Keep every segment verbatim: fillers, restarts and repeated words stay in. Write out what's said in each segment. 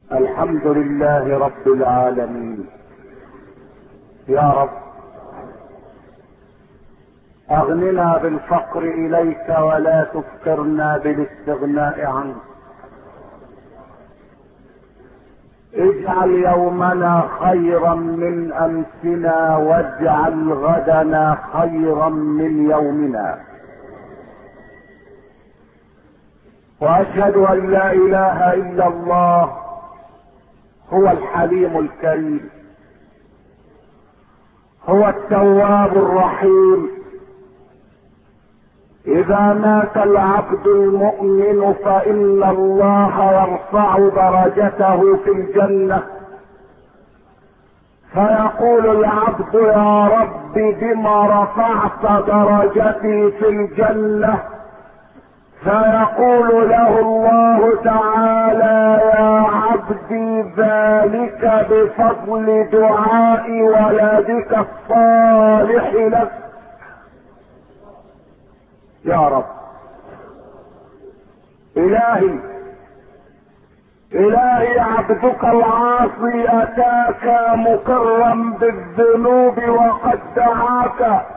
الحمد لله رب العالمين. يا رب اغننا بالفقر اليك ولا تفقرنا بالاستغناء عنك. اجعل يومنا خيرا من امسنا واجعل غدنا خيرا من يومنا. واشهد ان لا اله الا الله هو الحليم الكريم، هو التواب الرحيم. اذا مات العبد المؤمن فان الله يرفع درجته في الجنة، فيقول العبد يا رب بما رفعت درجتي في الجنة؟ فيقول له الله تعالى يا عبدي ذلك بفضل دعاء ولدك الصالح لك. يا رب الهي الهي عبدك العاصي اتاك مقرا بالذنوب وقد دعاك،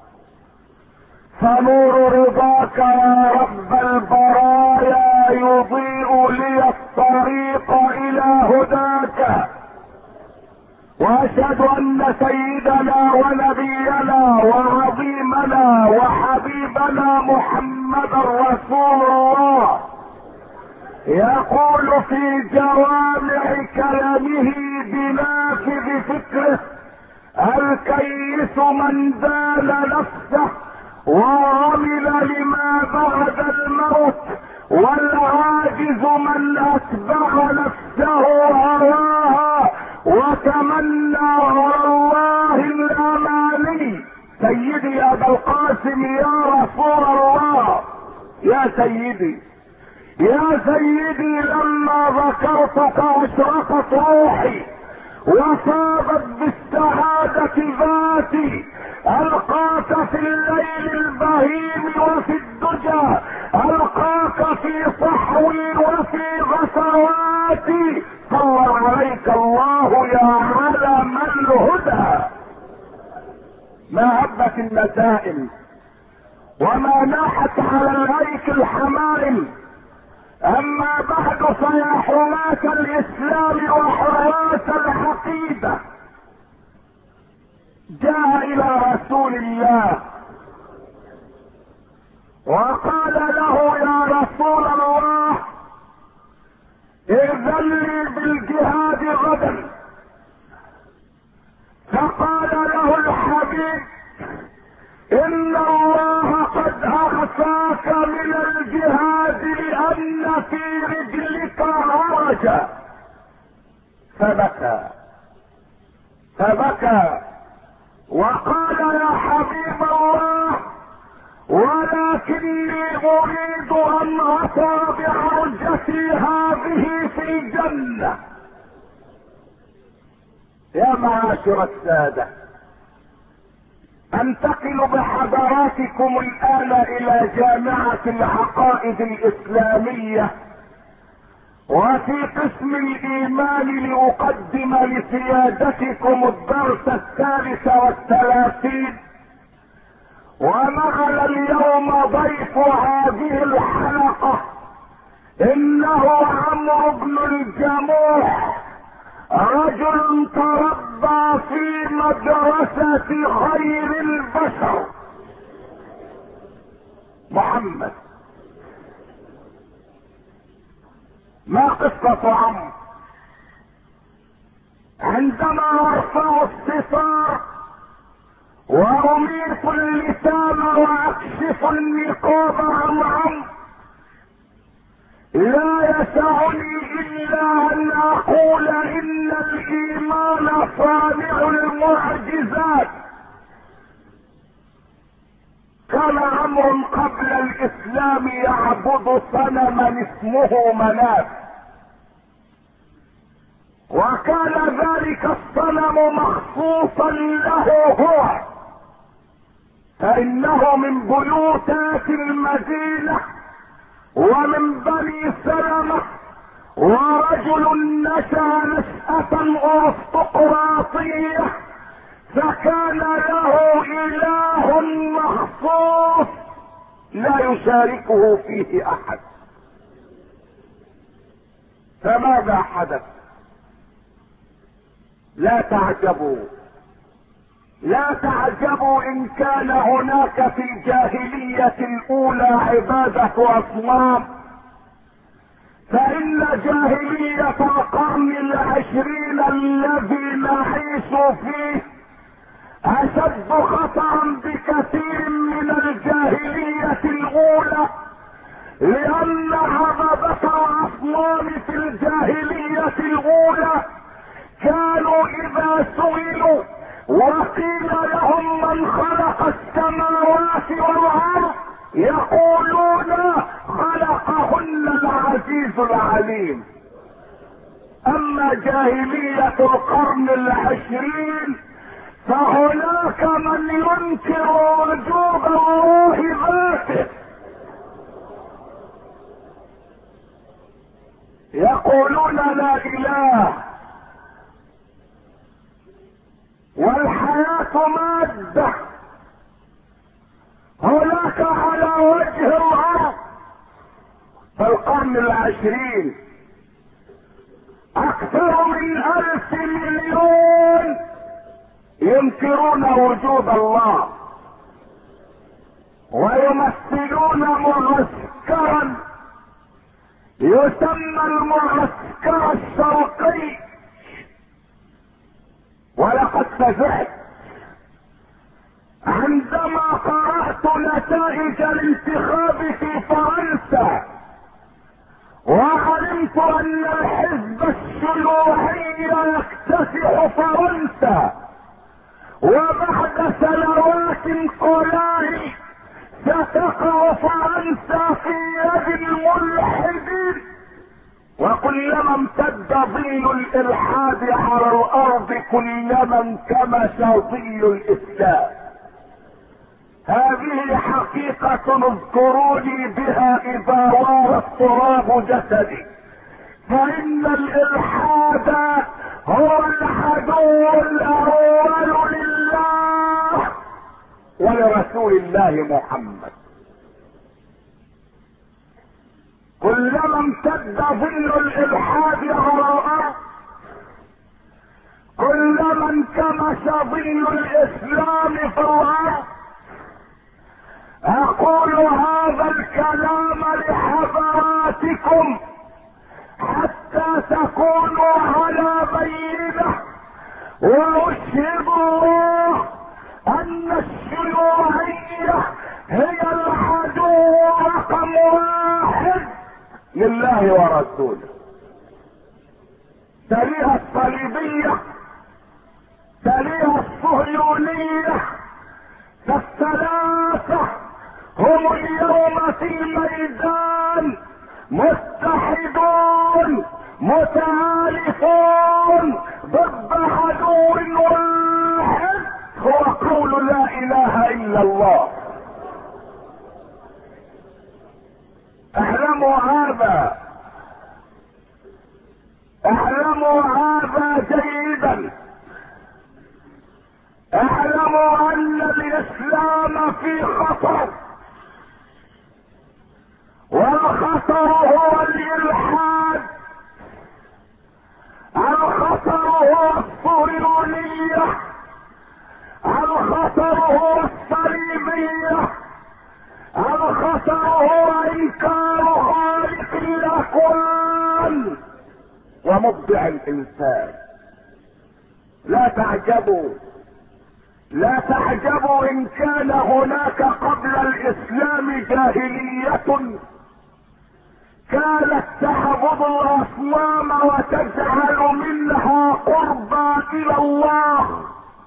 فنور رضاك يا رب البرايا يضيء لي الطريق الى هداك. واشهد ان سيدنا ونبينا وعظيمنا وحبيبنا محمدا رسول الله يقول في جوامع كلامه بنافذ فكره: الكيس من زال نفسه وعمل لما بعد الموت، والعاجز من اتبع نفسه هواها وتمنى على الله الاماني. سيدي يا ابا القاسم يا رسول الله، يا سيدي يا سيدي، لما ذكرتك اشرقت روحي وصابت بالسعادة ذاتي. القاك في الليل البهيم وفي الدجى، القاك في صحوي وفي غسراتي. صلى عليك الله يا علم الهدى. ما هبت النسائم وما ناحت على الايك الحمائم. اما بعد فيا حراس الاسلام وحراس العقيده، جاء الى رسول الله وقال له يا رسول الله ائذن لي بالجهاد غدا. فقال له الحبيب ان الله قد اخفاك من الجهاد لان في رجلك عرجا. فبكى فبكى وقال يا حبيب الله ولكني اريد ان اطأ بعرجتي هذه في الجنة. يا معاشر السادة، انتقل بحضراتكم الان الى جامعة العقائد الاسلامية، وفي قسم الايمان لاقدم لسيادتكم الدرس الثالث والثلاثين. ومعنا اليوم ضيف هذه الحلقة انه عمرو بن الجموح، رجل تربى في مدرسة خير البشر محمد. ما قصة عمرو؟ عندما ارفع الستار واميط اللسان واكشف النقاب عن عمرو، لا يسعني الا ان اقول ان الايمان صانع المعجزات. كان عمرو قبل الاسلام يعبد صنما اسمه مناف، وكان ذلك الصنم مخصوصا له هو، فانه من بيوتات المدينة ومن بني سلمة ورجل نشأ نشأة ارستقراطية فكان له اله مخصوص لا يشاركه فيه احد. فماذا حدث؟ لا تعجبوا لا تعجبوا ان كان هناك في الجاهلية الاولى عبادة اصنام، فان جاهلية القرن العشرين الذي نعيش فيه اشد خطرا بكثير من الجاهلية الاولى، لان عبادة الاصنام في الجاهلية الاولى كانوا اذا سئلوا وقيل لهم من خلق السماوات والارض يقولون خلقهن العزيز العليم. اما جاهلية القرن العشرين فهناك من ينكر وجود الله ذاته، يقولون لا اله والحياة مادة هناك على وجه الارض. في القرن العشرين اكثر من الف مليون ينكرون وجود الله، ويمثلون معسكرا يسمى المعسكر الشرقي. ولقد فزعت عندما قرأت نتائج الانتخاب في فرنسا وعلمت ان الحزب الشيوعي يكتسح فرنسا، وبعد سنوات قلائل ستقع فرنسا في يد الملحدين. وكلما امتد ظل الالحاد على الارض كلما انكمش ظل الاسلام. هذه حقيقة اذكروني بها اذا وار التراب جسدي، فان الالحاد هو العدو الاول لله ولرسول الله محمد. كلما امتد ظل الالحاد على الارض كلما انكمش ظل الاسلام في الارض. اقول هذا الكلام لحضراتكم حتى تكونوا على بينه، واشهد الله ان الشيوعية هي العدو رقم واحد لله ورسوله. تليها الصليبية، تليها الصهيونية، فالثلاثة هم اليوم في الميدان متحدون متآلفون ضد عدو واحد هو قول لا اله الا الله. اعلموا هذا، اعلموا هذا جيدا. اعلموا ان الاسلام في خطر، والخطر هو الالحاد، الخطر هو الصهيونية، الخطر هو الصليبية، الخطر هو انكار خالق الاكوان ومبدع الانسان. لا تعجبوا لا تعجبوا ان كان هناك قبل الاسلام جاهلية كانت تعبد الاصنام وتجعل منها قربا الى الله.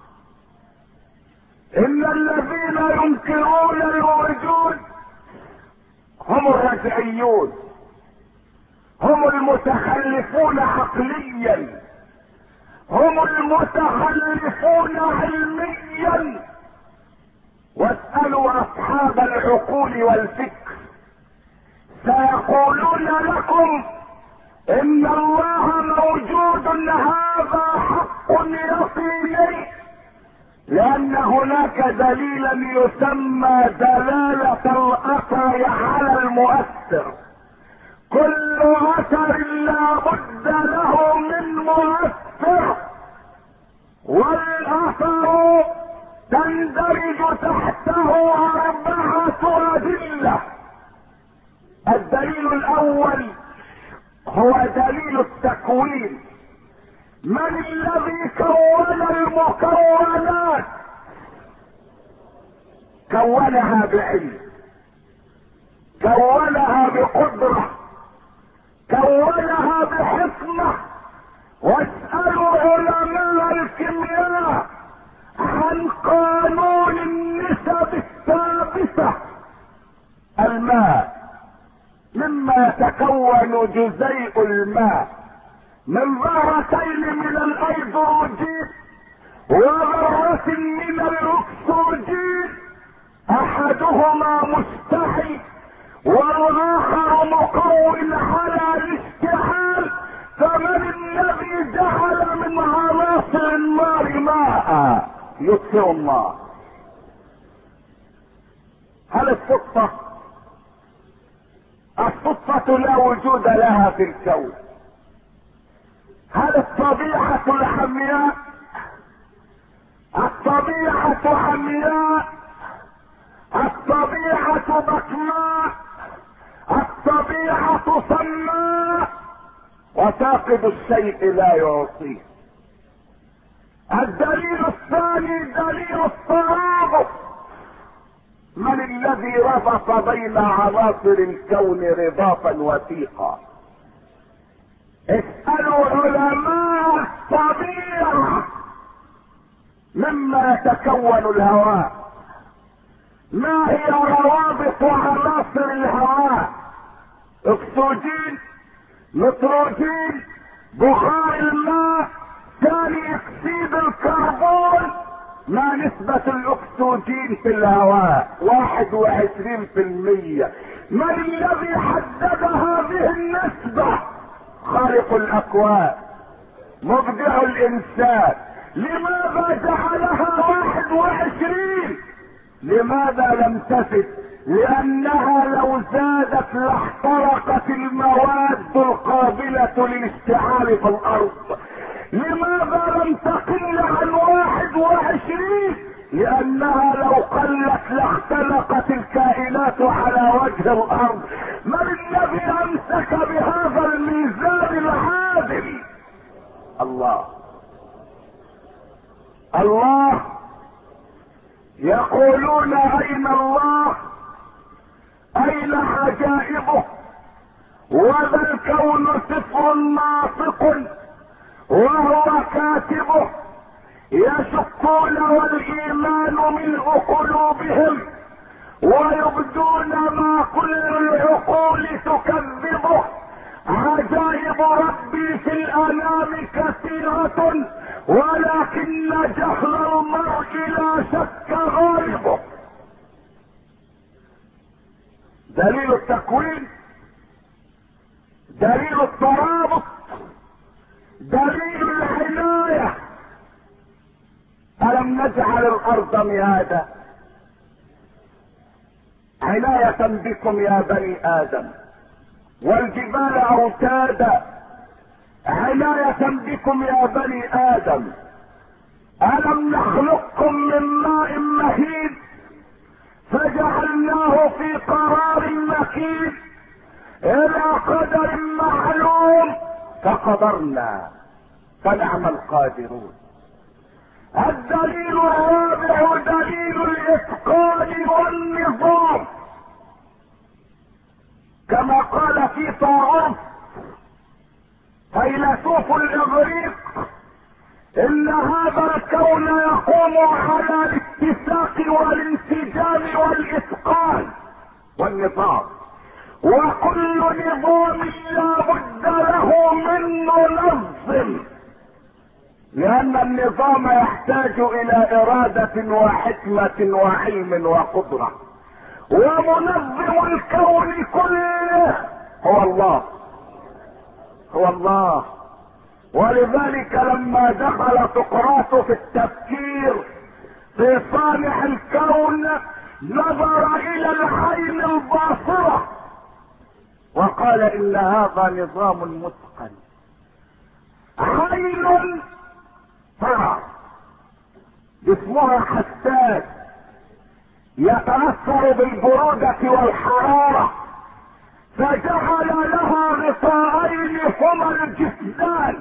ان الذين ينكرون الوجود هم الرجعيون، هم المتخلفون عقليا، هم المتخلفون علميا. واسألوا اصحاب العقول والفكر سيقولون لكم ان الله موجود هذا حق يقيني، لان هناك دليلا يسمى دلالة الاثر على المؤثر. كل اثر لا بد له من مؤثر، والاثر تندرج تحته اربعة ادلة. الدليل الاول هو دليل التكوين. من الذي كون المكونات؟ كونها بعلم، كونها بقدرة، كونها بحكمة. واسألوا علماء الكيمياء عن قانون النسب الثابتة. الماء مما يتكون جزيء الماء من ذرتين من الايدروجين وذرة من الاكسجين، احدهما مستحي والاخر مقوم على الاشتعال. فمن الذي جعل من عناصر النار ماء يطفئ النار؟ هل الصدفة؟ الصدفة لا وجود لها في الكون. هل الطبيعة الحمياء؟ الطبيعة حمياء، الطبيعة بكماء، الطبيعة صماء، وتاقد الشيء لا يعطيه. الدليل الثاني دليل الترابط. من الذي ربط بين عناصر الكون رباطا وثيقا؟ اسألوا علماء الطبيعة. مما يتكون الهواء؟ ما هي روابط عناصر الهواء؟ اكسجين، نيتروجين، بخار الماء، ثاني اكسيد الكربون. ما نسبة الاكسجين في الهواء؟ واحد وعشرين في المية. من الذي حدد هذه النسبة؟ خالق الاكوان، مبدع الانسان. لماذا جعلها واحد وعشرين؟ لماذا لم تزد؟ لانها لو زادت لاحترقت المواد القابلة للاشتعال في الارض. لماذا لم تقل عن واحد وعشرين؟ لانها لو قلت لاختلقت الكائنات على وجه الارض. من الذي امسك بهذا الميزان العادل؟ الله. الله. يقولون اين الله؟ اين عجائبه؟ وذا الكون سفر ناطق وهو كاتبه. يشكون والايمان ملء قلوبهم ويبدون ما كل العقول تكذبه. عجائب ربي في الانام كثيرة ولكن جهل المرء لا شك غالبه. دليل التكوين، دليل الترابط، دليل العناية. ألم نجعل الأرض مهادا؟ عناية بكم يا بني آدم، والجبال أوتادا عناية بكم يا بني آدم. ألم نخلقكم من ماء مهين فجعلناه في قرار مكين إلى قدر معلوم فقدرنا فنعم القادرون. الدليل الرابع دليل الاتقان والنظام. كما قال في طاعون فيلسوف الاغريق ان هذا الكون يقوم على الاتساق والانسجام والاتقان والنظام، وكل نظام لا بد له من منظم، لان النظام يحتاج الى ارادة وحكمة وعلم وقدرة. ومنظم الكون كله هو الله. هو الله. ولذلك لما دخل سقراط في التفكير في صانع الكون نظر الى العين الباصرة وقال ان هذا نظام متقن. عين ترى جسمها حساس يتأثر بالبرودة والحرارة، فجعل لها غطاءين هما الجسمان،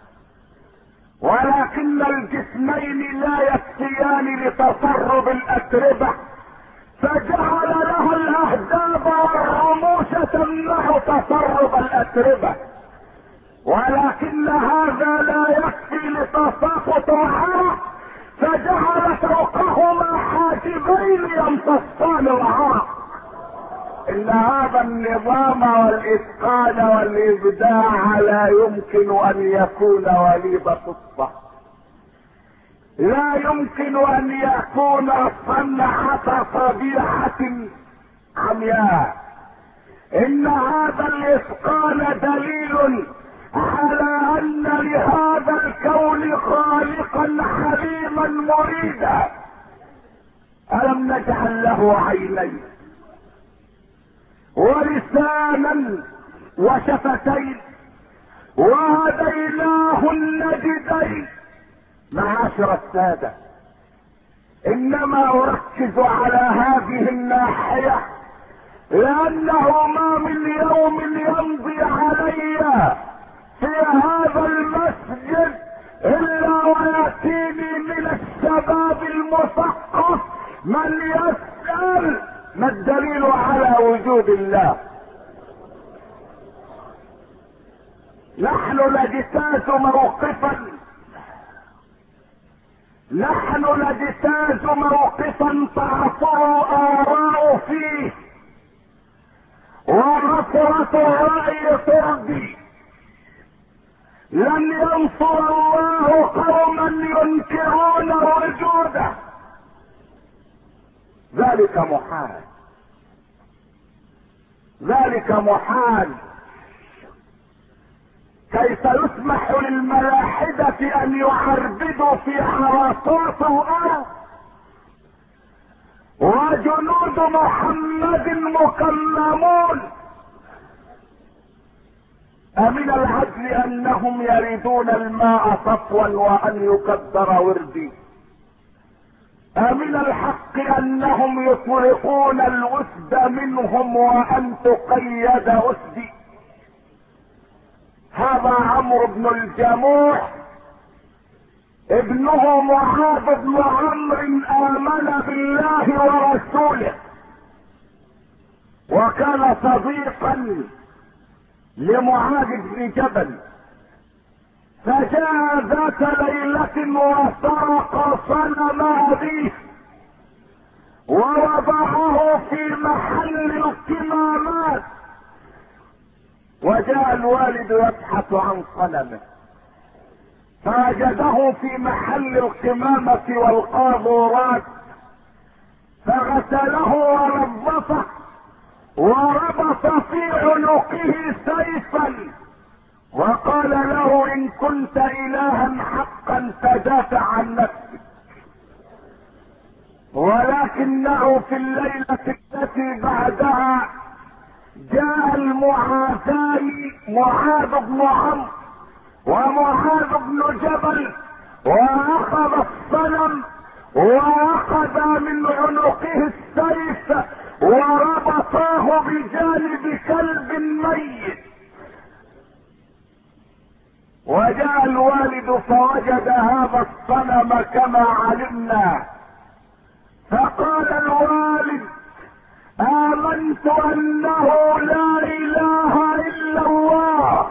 ولكن الجسمين لا يكفيان لتسرب الاتربة، فجعل لها الاهداب والرموش تمنع تسرب الاتربة، ولكن هذا لا يكفي لتساقط العرق، فجعل فوقهما حاجبين يمتصان العرق. ان هذا النظام والاتقان والابداع لا يمكن ان يكون وليد صدفة، لا يمكن ان يكون صنعة طبيعة عمياء. ان هذا الاتقان دليل على ان لهذا الكون خالقا حليما مريدا. الم نجعل له عينين ولسانا وشفتين وهديناه النجدين. معاشر السادة، انما اركز على هذه الناحية لانه ما من يوم يمضي علي في هذا المسجد الا وياتيني من الشباب المثقف من يسأل ما الدليل على وجود الله. نحن نجتاز موقفا نحن نجتاز موقفا تعصر آراء فيه ونصرة الرأي ترضي. لن ينصر الله قوما ينكرون وجوده، ذلك محال، ذلك محال. كيف يسمح للملاحدة ان يعربدوا في عراصات الارض وجنود محمد مكممون؟ امن العدل انهم يريدون الماء صفوا وان يقدر وردي؟ امن الحق انهم يطلقون الوسد منهم وان تقيد اسدي؟ هذا عمرو بن الجموح ابنه معاذ بن عمرو امن بالله ورسوله وكان صديقا لمعاذ بن جبل، فجاء ذات ليلة وسرق صنم أبيه ووضعه في محل القمامات، وجاء الوالد يبحث عن صنمه فوجده في محل القمامة والقاذورات، فغسله ونظفه وربط في عنقه سيفا وقال له ان كنت الها حقا فدافع عن نفسك. ولكنه في الليلة التي بعدها جاء المعاذان معاذ بن عمرو ومعاذ بن جبل واخذ الصنم واخذ من عنقه السيف وربطاه بجانب كلب ميت. وجاء الوالد فوجد هذا الصنم كما علمنا، فقال الوالد آمنت أنه لا إله إلا الله،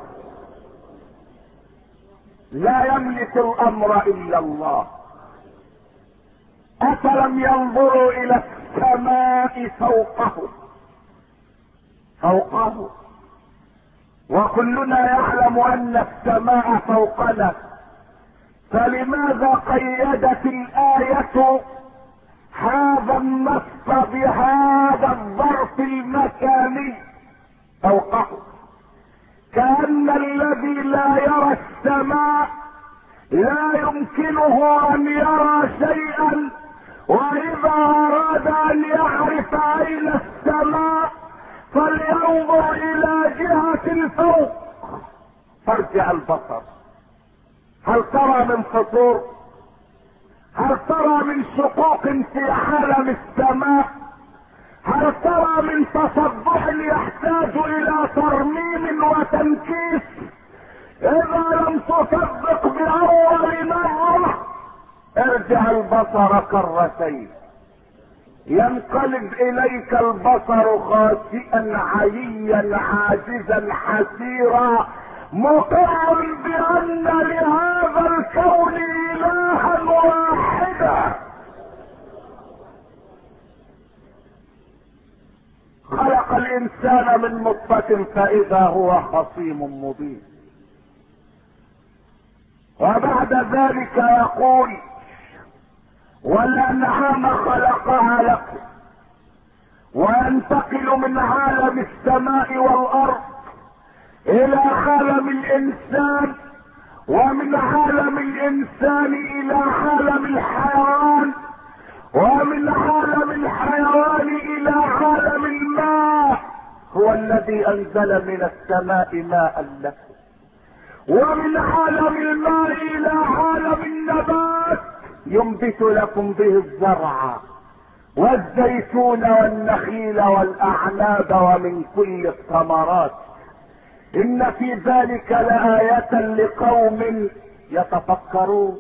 لا يملك الأمر إلا الله. أفلم ينظروا إلى السماء فوقه فوقه وكلنا يعلم أن السماء فوقنا، فلماذا قيدت الآية هذا النص بهذا الظرف المكاني فوقه؟ كأن الذي لا يرى السماء لا يمكنه ان يرى شيئا، واذا اراد ان يعرف اين السماء فلينظر الى جهة الفوق. فارجع البصر، هل ترى من فطور؟ هل ترى من شقوق في عالم السماء؟ هل ترى من تصبح يحتاج الى ترميم وتنكيس؟ اذا لم تصدق باول مرة ارجع البصر كرتين، ينقلب اليك البصر خاسئا عيا عاجزا حسيرا، مقر بان لهذا الكون الها واحدا. خلق الانسان من نطفة فاذا هو خصيم مبين. وبعد ذلك يقول والانعام خلقها لكم، وينتقل من عالم السماء والارض الى عالم الانسان، ومن عالم الانسان الى عالم الحيوان، ومن عالم الحيوان الى عالم الماء. هو الذي انزل من السماء ماء لكم، ومن عالم الماء الى عالم النبات ينبت لكم به الزرع والزيتون والنخيل والاعناب ومن كل الثمرات. ان في ذلك لآية لقوم يتفكرون.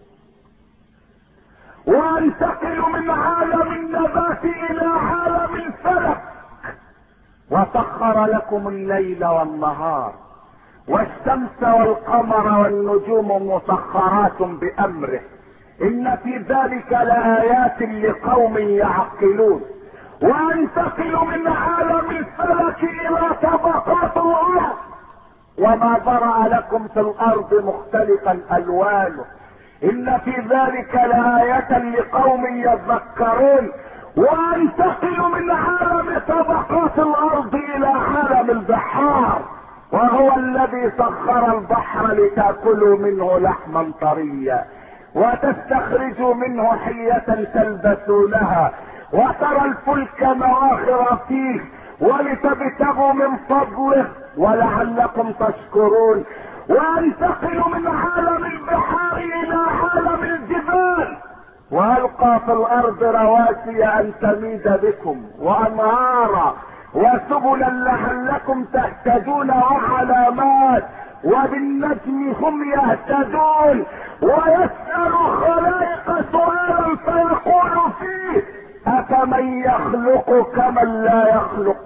وانتقل من عالم النبات الى عالم الفلك، وسخر لكم الليل والنهار والشمس والقمر والنجوم مسخرات بامره. ان في ذلك لآيات لقوم يعقلون. وانتقل من عالم الفلك الى طبقات الارض، وما ذرأ لكم في الارض مختلفا الوانه. ان في ذلك لآية لقوم يذكرون. وانتقل من عالم طبقات الارض الى عالم البحار، وهو الذي سخر البحر لتأكلوا منه لحما طريا وتستخرجوا منه حية تلبسونها، وترى الفلك مواخر فيه ولتبتغوا من فضله ولعلكم تشكرون. وانتقل من عالم البحار الى عالم الجبال، والقى في الارض رواسي ان تميد بكم وانهارا وسبلا لعلكم تهتدون وعلامات، وبالنجم هم يهتدون. ويسأل خلائق سؤالا فيقول فيه افمن يخلق كمن لا يخلق.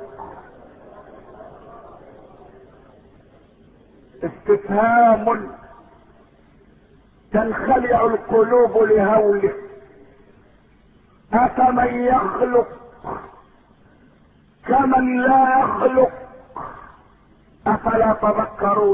استفهام تنخلع القلوب لهوله. افمن يخلق كمن لا يخلق افلا تذكرون.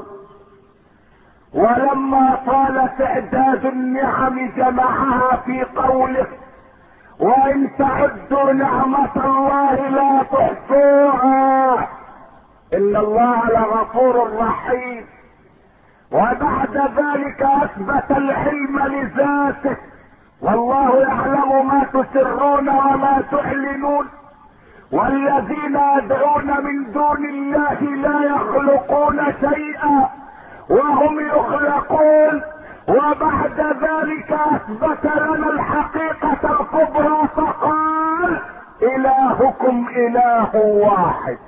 ولما طال تعداد النعم جمعها في قوله وان تعدوا نعمة الله لا تحصوها ان الله لغفور رحيم. وبعد ذلك اثبت العلم لذاته، والله يعلم ما تسرون وما تعلنون. والذين يدعون من دون الله لا يخلقون شيئا وهم يخلقون. وبعد ذلك اثبت لنا الحقيقة الكبرى فقال الهكم اله واحد.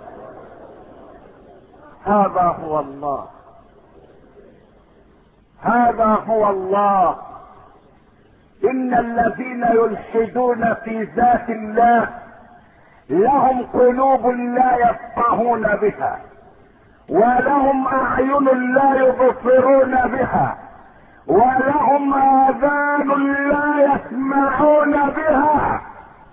هذا هو الله، هذا هو الله. ان الذين يلحدون في ذات الله لهم قلوب لا يفقهون بها، ولهم اعين لا يبصرون بها، ولهم اذان لا يسمعون بها،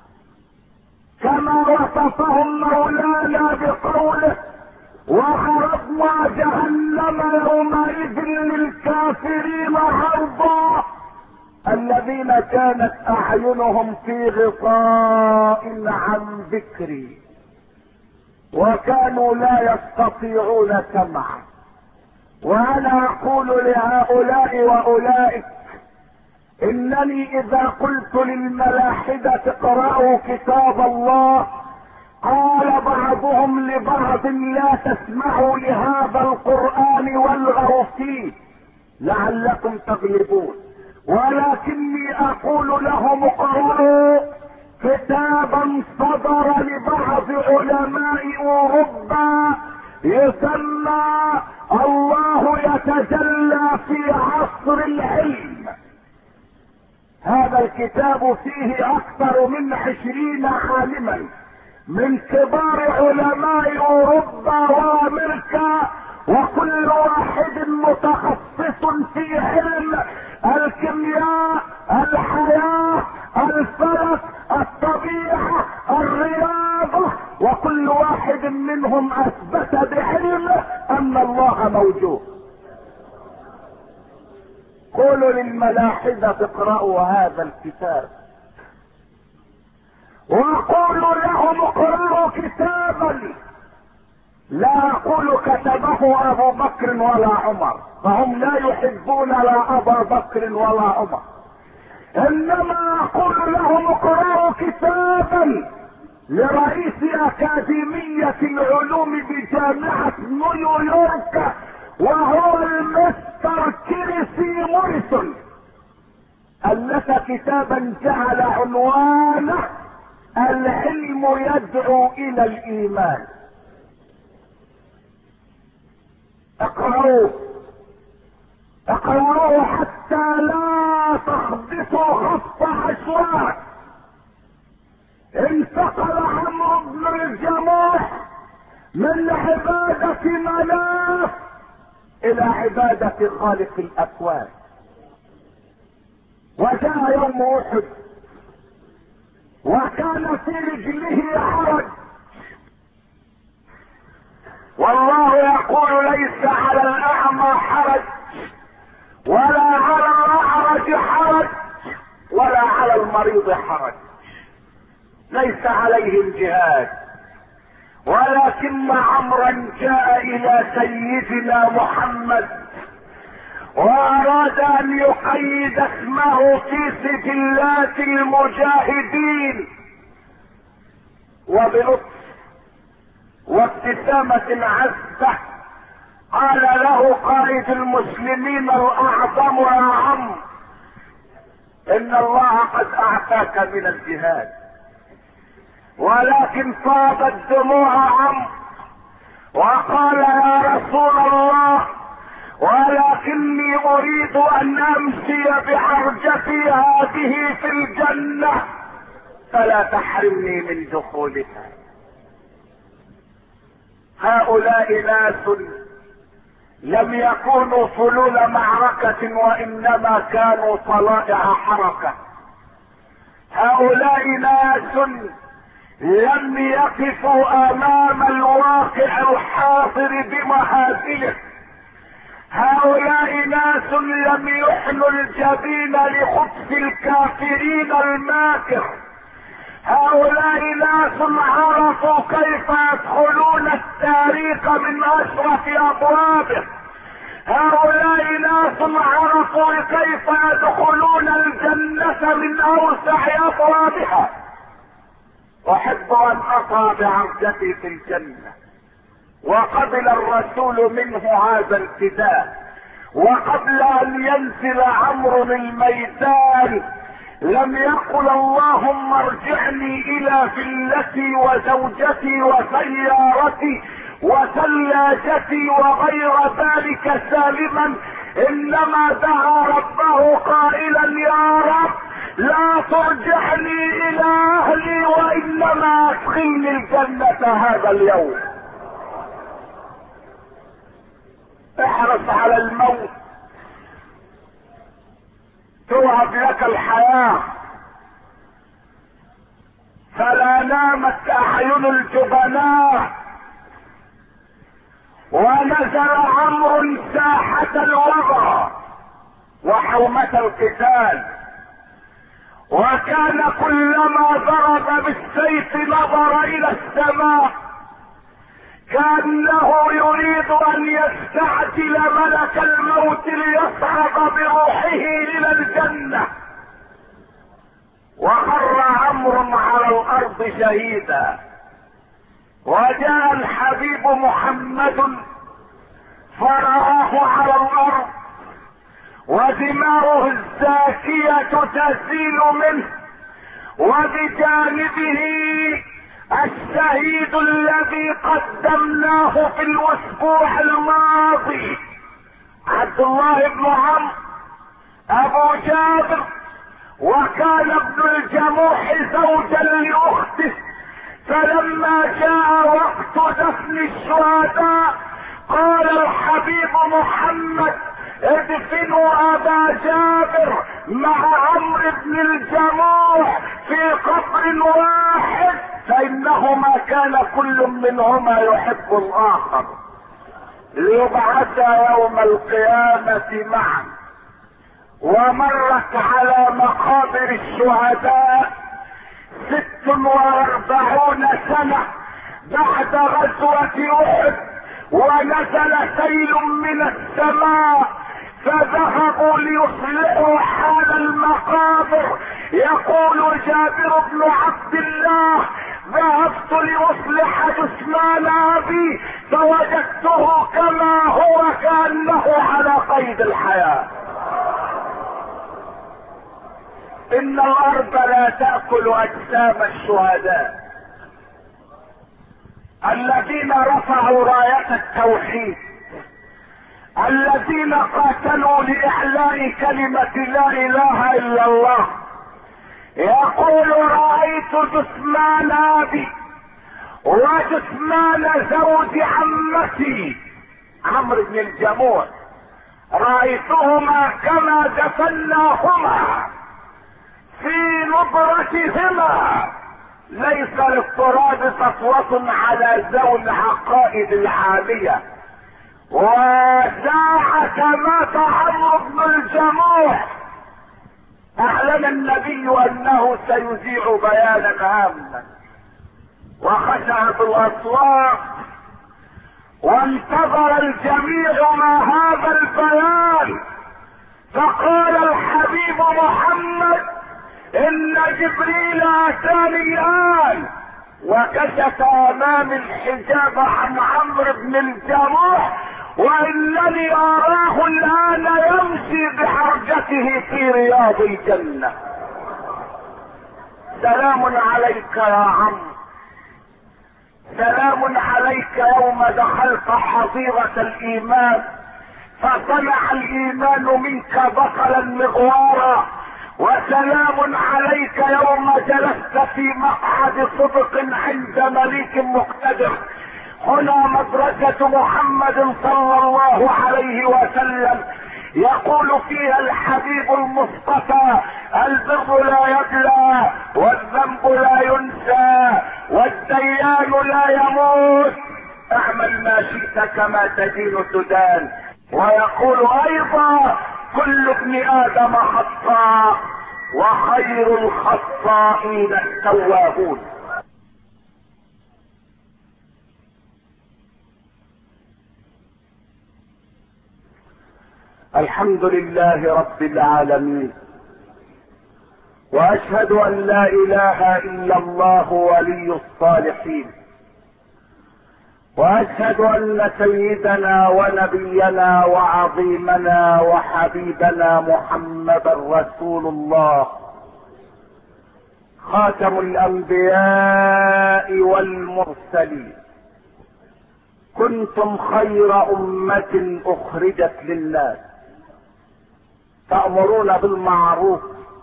كما وصفهم مولانا بقوله وعرضنا جهنم يومئذ للكافرين عرضا. الذين كانت اعينهم في غطاء عن ذكري وكانوا لا يستطيعون سمعا. وانا اقول لهؤلاء واولئك انني اذا قلت للملاحدة اقرأوا كتاب الله، قال بعضهم لبعض لا تسمعوا لهذا القرآن والغوا فيه لعلكم تغلبون، ولكني اقول لهم اقرأوا كتابا صدر لبعض علماء اوروبا يسمى الله يتجلى في عصر العلم. هذا الكتاب فيه اكثر من عشرين عالما من كبار علماء اوروبا وامريكا، وكل واحد متخصص في علم الكيمياء، الحياة، الفلك، الطبيعة، الرياضة، وكل واحد منهم اثبت بعلمه ان الله موجود. قولوا للملاحدة اقرأوا هذا الكتاب، وقولوا لهم اقرأوا كتابا لا اقول كتبه ابو بكر ولا عمر، فهم لا يحبون لا ابا بكر ولا عمر، انما اقول لهم اقرأوا كتابا لرئيس اكاديمية العلوم بجامعة نيويورك، وهو المستر كريسي موريسون، الف كتابا جعل عنوانه العلم يدعو الى الايمان. اقرأوه اقرأوه حتى لا تخبطوا خط عشواء. انتقل عمرو بن الجموح من عبادة مناف الى عبادة خالق الاكوان، وجاء يوم احد وكان في رجله حرج، والله يقول ليس على الاعمى حرج ولا على الاعرج حرج ولا على المريض حرج، ليس عليهم جهاد، ولكن عمرا جاء الى سيدنا محمد واراد ان يقيد اسمه في سجلات المجاهدين، وبلطف وابتسامة عذبة قال له قائد المسلمين الاعظم يا عم ان الله قد اعطاك من الجهاد، ولكن فاضت دموع عم وقال يا رسول الله ولكني اريد ان امشي بعرجتي هذه في الجنة فلا تحرمني من دخولها. هؤلاء ناس لم يكونوا فلول معركة وانما كانوا طلائع حركة. هؤلاء ناس لم يقفوا امام الواقع الحاضر بمهازله. هؤلاء ناس لم يحنوا الجبين لخبث الكافرين الماكر. هؤلاء ناس عرفوا كيف يدخلون التاريخ من اشرف ابوابه. هؤلاء ناس عرفوا كيف يدخلون الجنة من اوسع ابوابها. احب ان اطى بعرجتي في الجنة، وقبل الرسول منه هذا الفداء، وقبل ان ينزل عمرو الميدان لم يقل اللهم ارجعني الى فلتي وزوجتي وسيارتي وثلاجتي وغير ذلك سالما، انما دعا ربه قائلا يا رب لا ترجعني الى اهلي وانما ادخلني الجنة هذا اليوم. احرص على الموت توهب لك الحياة، فلا نامت اعين الجبناء. ونزل عمرو ساحة الوغى وحومة القتال، وكان كلما ضرب بالسيف نظر الى السماء كأنه يريد ان يستعجل ملك الموت ليصعد بروحه الى الجنة، وخر عمرو على الارض شهيدا. وجاء الحبيب محمد فرآه على الارض ودماؤه الزاكية تسيل منه، وبجانبه الشهيد الذي قدمناه في الاسبوع الماضي عبد الله بن عمرو ابو جابر، وكان ابن الجموح زوجا لاخته. فلما جاء وقت دفن الشهداء قال الحبيب محمد ادفنوا ابا جابر مع عمرو بن الجموح في قبر واحد، فانهما كان كل منهما يحب الاخر، ليبعثا يوم القيامة معا. ومرت على مقابر الشهداء ست واربعون سنة بعد غزوة احد، ونزل سيل من السماء فذهبوا ليصلحوا حال المقابر. يقول جابر بن عبد الله ذهبت لأصلح جثمان أبي فوجدته كما هو كأنه على قيد الحياة. إن الأرض لا تأكل أجسام الشهداء الذين رفعوا راية التوحيد، الذين قاتلوا لإعلاء كلمة لا إله إلا الله. يقول رأيت جثمان أبي وجثمان زوج عمتي عمرو بن الجموح، رأيتهما كما دفناهما في نظرتهما. ليس للتراب سطوة على ذوي العقائد العالية. وساعة مات عمرو بن الجموح اعلن النبي انه سيذيع بيانا هاما، وخشعت الاصوات وانتظر الجميع ما هذا البيان. فقال الحبيب محمد ان جبريل اتاني الان وكشف امام الحجاب عن عمرو بن الجموح، وانني اراه الان يمشي بحرجته في رياض الجنة. سلام عليك يا عمرو، سلام عليك يوم دخلت حظيرة الايمان فصنع الايمان منك بطلا مغوارا، وسلام عليك يوم جلست في مقعد صدق عند مليك مقتدر. هنا مدرسة محمد صلى الله عليه وسلم يقول فيها الحبيب المصطفى البر لا يبلى والذنب لا ينسى والديان لا يموت، اعمل ما شئت كما تدين تدان. ويقول ايضا كل ابن ادم خطاء وخير الخطائين التوابون. الحمد لله رب العالمين، واشهد ان لا اله الا الله ولي الصالحين، واشهد ان سيدنا ونبينا وعظيمنا وحبيبنا محمدا رسول الله خاتم الانبياء والمرسلين. كنتم خير امة اخرجت للناس تأمرون بالمعروف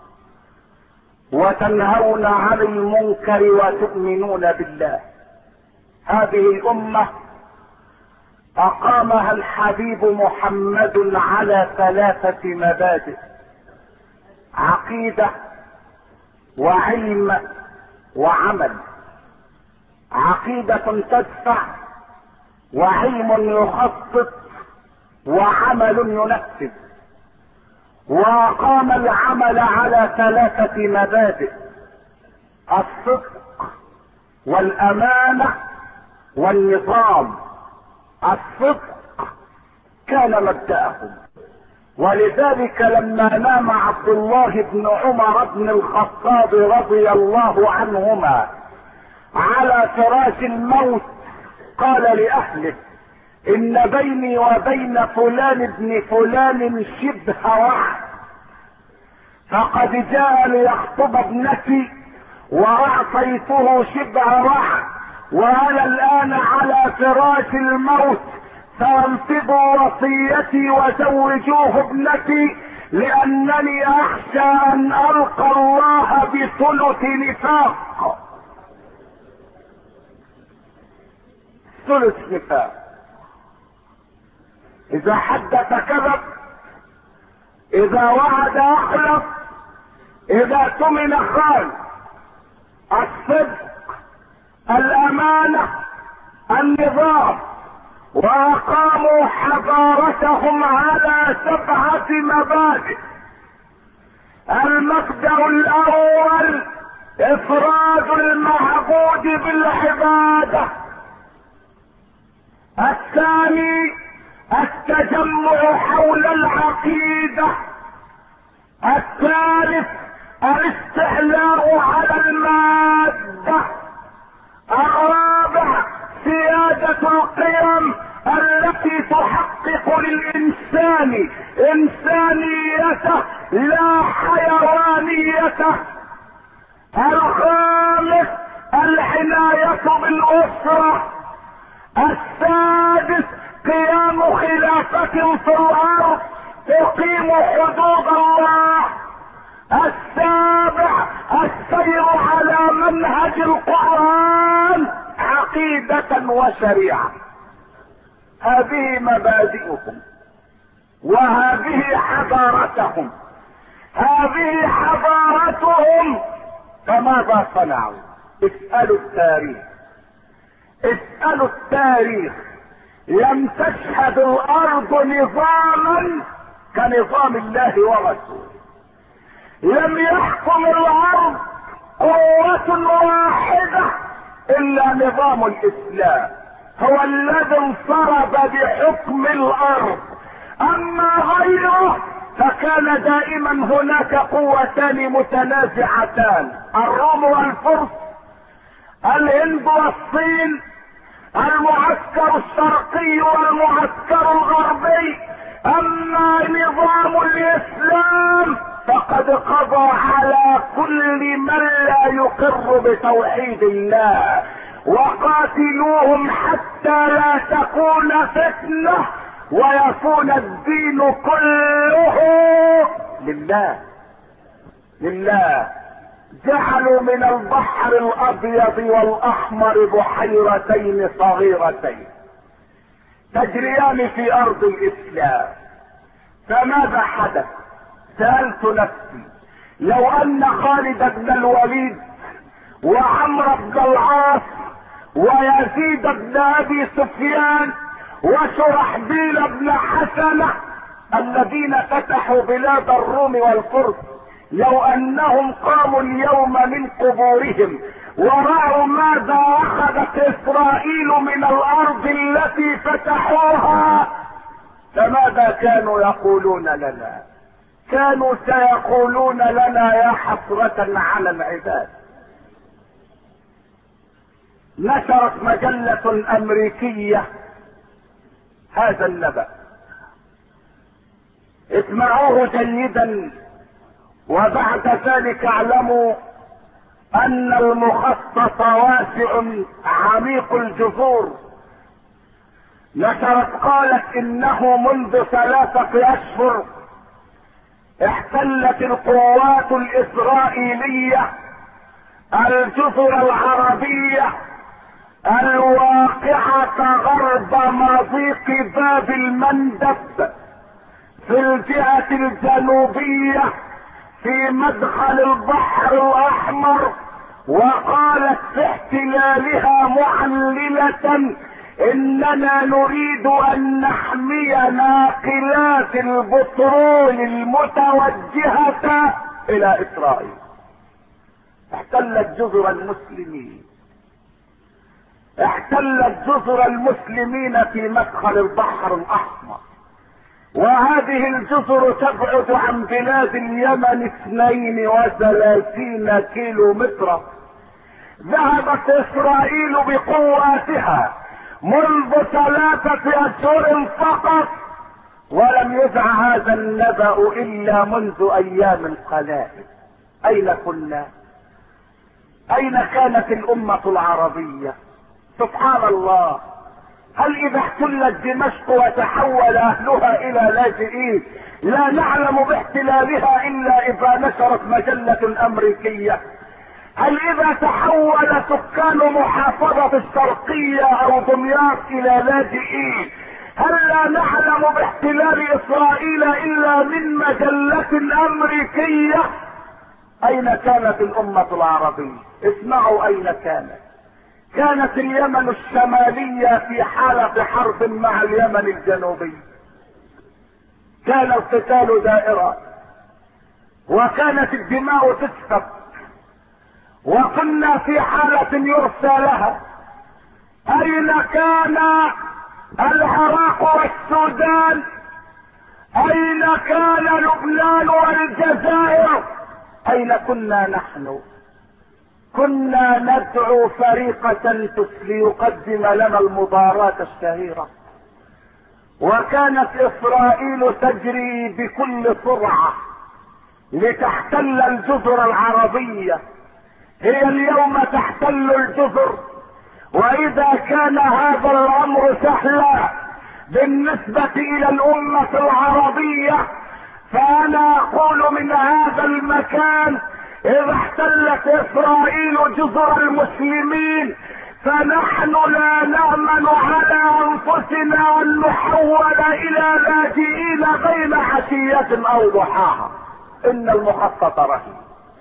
وتنهون عن المنكر وتؤمنون بالله. هذه الامة اقامها الحبيب محمد على ثلاثة مبادئ: عقيدة وعلم وعمل. عقيدة تدفع، وعلم يخطط، وعمل ينفذ. وقام العمل على ثلاثة مبادئ: الصدق والامانة والنظام. الصدق كان مبدأهم. ولذلك لما نام عبد الله بن عمر بن الخطاب رضي الله عنهما على فراش الموت قال لأهله إن بيني وبين فلان ابن فلان شبه وعد، فقد جاء ليخطب ابنتي وأعطيته شبه وعد، وأنا الآن على فراش الموت، فانفذوا وصيتي وزوجوه ابنتي، لأنني أخشى أن ألقى الله بثلث نفاق. ثلث نفاق. إذا حدث كذب، إذا وعد أخلف، إذا تمن خان. الصدق، الأمانة، النظام. وأقاموا حضارتهم على سبعة مبادئ. المبدأ الأول إفراد المعبود بالعبادة. الثاني التجمع حول العقيدة. الثالث الاستعلاء على المادة. الرابع سيادة القيم التي تحقق للإنسان إنسانيته لا حيوانيته. الخامس العناية بالأسرة. السادس قيام خلافة في الأرض تقيم حدود الله. السابع السير على منهج القرآن عقيدة وشريعة. هذه مبادئهم وهذه حضارتهم. هذه حضارتهم. فماذا صنعوا؟ اسألوا التاريخ. اسألوا التاريخ. لم تشهد الأرض نظاما كنظام الله ورسوله. لم يحكم الأرض قوة واحدة إلا نظام الإسلام، هو الذي انفرد بحكم الأرض. أما غيره فكان دائما هناك قوتان متنازعتان، الروم والفرس، الهند والصين، المعسكر الشرقي والمعسكر الغربي. أما نظام الإسلام فقد قضى على كل من لا يقر بتوحيد الله. وقاتلوهم حتى لا تكون فتنة ويكون الدين كله لله. لله. جعلوا من البحر الأبيض والأحمر بحيرتين صغيرتين تجريان في أرض الإسلام. فماذا حدث؟ سألت نفسي لو أن خالد بن الوليد وعمرو بن العاص ويزيد بن أبي سفيان وشرحبيل بن حسنة الذين فتحوا بلاد الروم والفرس، لو أنهم قاموا اليوم من قبورهم ورأوا ماذا أخذت إسرائيل من الأرض التي فتحوها، فماذا كانوا يقولون لنا؟ كانوا سيقولون لنا يا حسرة على العباد. نشرت مجلة أمريكية هذا النبأ، اسمعوه جيدا وبعد ذلك اعلموا ان المخطط واسع عميق الجذور. نشرت قالت انه منذ ثلاثة اشهر احتلت القوات الاسرائيلية الجزر العربية الواقعة غرب مضيق باب المندب في الجهة الجنوبية في مدخل البحر الاحمر. وقالت في احتلالها معللة اننا نريد ان نحمي ناقلات البترول المتوجهة الى اسرائيل. احتلت جزر المسلمين احتلت جزر المسلمين في مدخل البحر الاحمر، وهذه الجزر تبعد عن بلاد اليمن اثنين وثلاثين كيلو مترا. ذهبت اسرائيل بقواتها منذ ثلاثة اشهر فقط، ولم يدع هذا النبأ الا منذ ايام قلائل. اين كنا؟ اين كانت الامة العربية؟ سبحان الله، هل اذا احتلت دمشق وتحول اهلها الى لاجئين لا نعلم باحتلالها الا اذا نشرت مجلة امريكية؟ هل اذا تحول سكان محافظة الشرقية او دمياط الى لاجئين هل لا نعلم باحتلال اسرائيل الا من مجلة امريكية؟ اين كانت الامة العربية؟ اسمعوا اين كانت. كانت اليمن الشمالية في حالة حرب مع اليمن الجنوبي، كان القتال دائرا، وكانت الدماء تسفك، وكنا في حالة يرثى لها. اين كان العراق والسودان؟ اين كان لبنان والجزائر؟ اين كنا نحن؟ كنا ندعو فريقة ليقدم لنا المباراة الشهيرة، وكانت اسرائيل تجري بكل سرعة لتحتل الجزر العربية. هي اليوم تحتل الجزر، واذا كان هذا الامر سهلا بالنسبة الى الامة العربية، فانا اقول من هذا المكان اذا احتلت اسرائيل جزر المسلمين فنحن لا نأمن على انفسنا ان نحول الى لاجئين بين عشية او ضحاها. ان المخطط رهيب،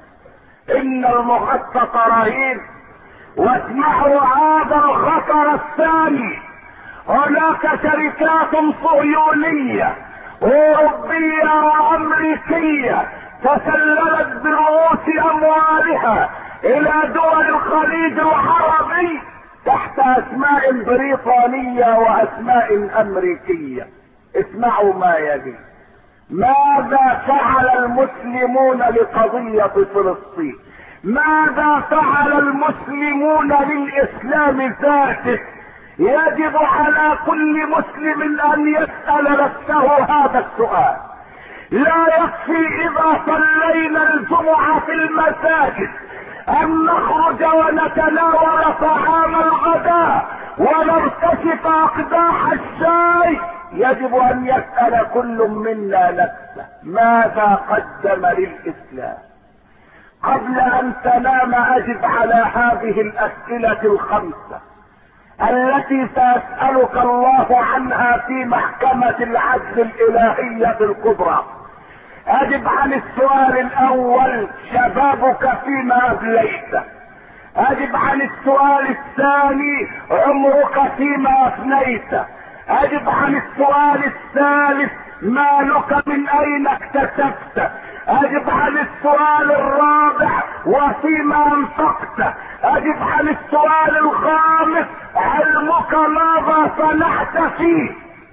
ان المخطط رهيب. واسمعوا هذا الخطر الثاني، هناك شركات صهيونية اوروبية وامريكية تسللت برؤوس اموالها الى دول الخليج العربي تحت اسماء بريطانية واسماء امريكية. اسمعوا ما يلي. ماذا فعل المسلمون لقضية فلسطين؟ ماذا فعل المسلمون للاسلام ذاته؟ يجب على كل مسلم ان يسأل نفسه هذا السؤال. لا يكفي اذا صلينا الجمعة في المساجد ان نخرج ونتناول طعام الغداء ونرتشف اقداح الشاي، يجب ان يسأل كل منا نفسه ماذا قدم للاسلام. قبل ان تنام اجب على هذه الاسئلة الخمسة التي سيسألك الله عنها في محكمة العدل الالهية الكبرى. اجب عن السؤال الاول: شبابك فيما ابليت. اجب عن السؤال الثاني: عمرك فيما افنيت. اجب عن السؤال الثالث: مالك من اين اكتسبت. اجب عن السؤال الرابع: وفيما انفقت. اجب عن السؤال الخامس: علمك ماذا صنعت فيه.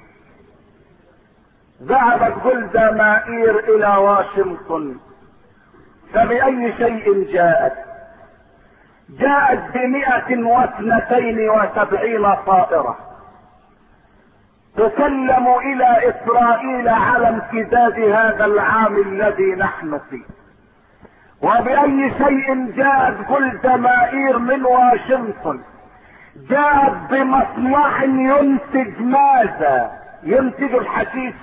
ذهبت جولدا مائير الى واشنطن، فبأي شيء جاءت؟ جاءت بمئة واثنتين وسبعين طائرة تسلم الى اسرائيل على امتداد هذا العام الذي نحن فيه. وبأي شيء جاءت جولدا مائير من واشنطن؟ جاءت بمصنع ينتج ماذا؟ ينتج الحشيش.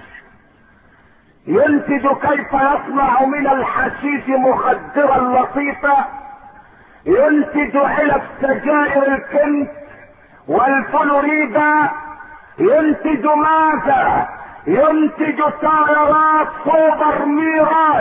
ينتج كيف يصنع من الحشيش مخدرا لطيفا. ينتج علب سجائر الكنت والفلوريدا. ينتج ماذا؟ ينتج طائرات سوبر ميراج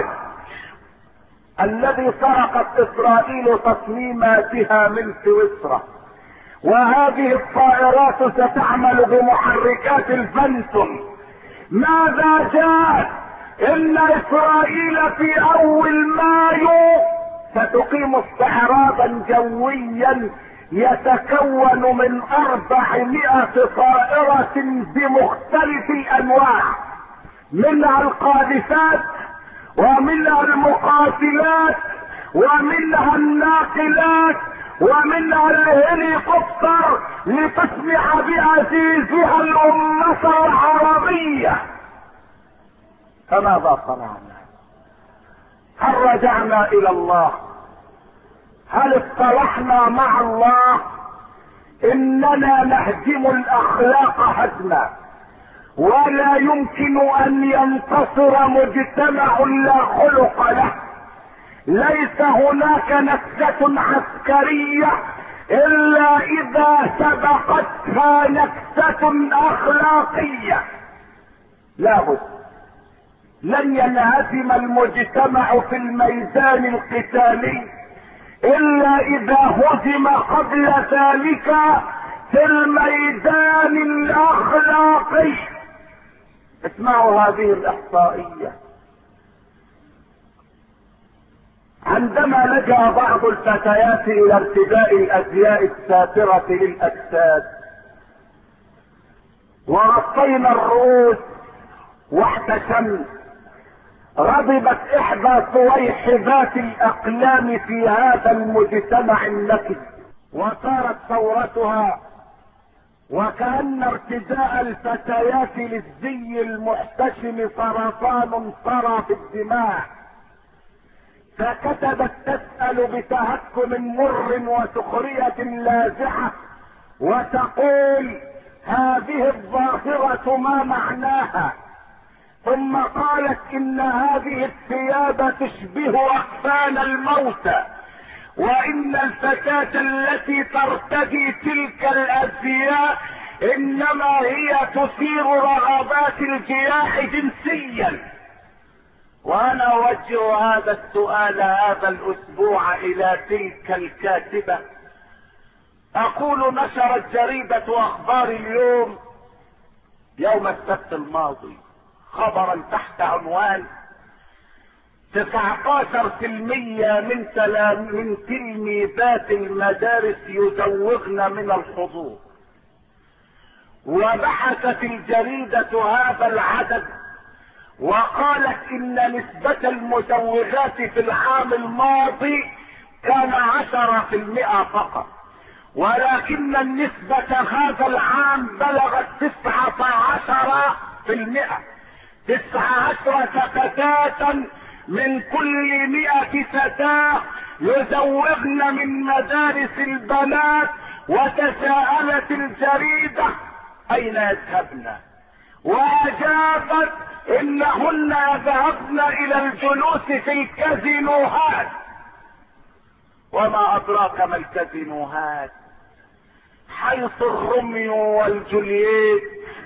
الذي سرقت اسرائيل تصميماتها من سويسرا. وهذه الطائرات ستعمل بمحركات الفانتوم. ماذا جاء؟ ان اسرائيل في اول مايو ستقيم استعراضا جويا يتكون من اربعمائة طائرة بمختلف الانواع، منها القاذفات ومنها المقاتلات ومنها الناقلات ومنها الهليكوبتر، لتسمح بعزيزها الأمة العربية. فماذا صنعنا؟ هل رجعنا إلى الله؟ هل اصطلحنا مع الله؟ إننا نهدم الأخلاق هدما، ولا يمكن أن ينتصر مجتمع لا خلق له. ليس هناك نكسة عسكرية الا اذا سبقتها نكسة اخلاقية. لابد لن ينهزم المجتمع في الميدان القتالي الا اذا هزم قبل ذلك في الميدان الاخلاقي. اسمعوا هذه الاحصائية. عندما لجأ بعض الفتيات الى ارتداء الازياء الساترة للاجساد وغطينا الرؤوس واحتشمنا، غضبت احدى صويحبات الاقلام في هذا المجتمع النكد وصارت ثورتها وكأن ارتداء الفتيات للزي المحتشم سرطان طرى في الدماء، فكتبت تسأل بتهكم مر وسخرية لاذعة وتقول هذه الظاهرة ما معناها، ثم قالت ان هذه الثياب تشبه اكفان الموتى، وان الفتاة التي ترتدي تلك الازياء انما هي تثير رغبات الجياع جنسيا. وانا اوجه هذا السؤال هذا الاسبوع الى تلك الكاتبة، اقول نشرت جريدة اخبار اليوم يوم السبت الماضي خبرا تحت عنوان تسعة عشر بالمئة من من تلميذات المدارس يزوغن من الحضور، وبحثت الجريدة هذا العدد وقالت ان نسبة المزوغات في العام الماضي كان عشرة في المئة فقط، ولكن النسبة هذا العام بلغت تسعة عشر في المئة. تسعة عشرة فتاة من كل مئة فتاة يزوغن من مدارس البنات. وتساءلت الجريدة اين يذهبن، واجابت انهن يذهبن الى الجلوس في الكازينوهات. وما ادراك ما الكازينوهات؟ حيث الروميو والجولييت،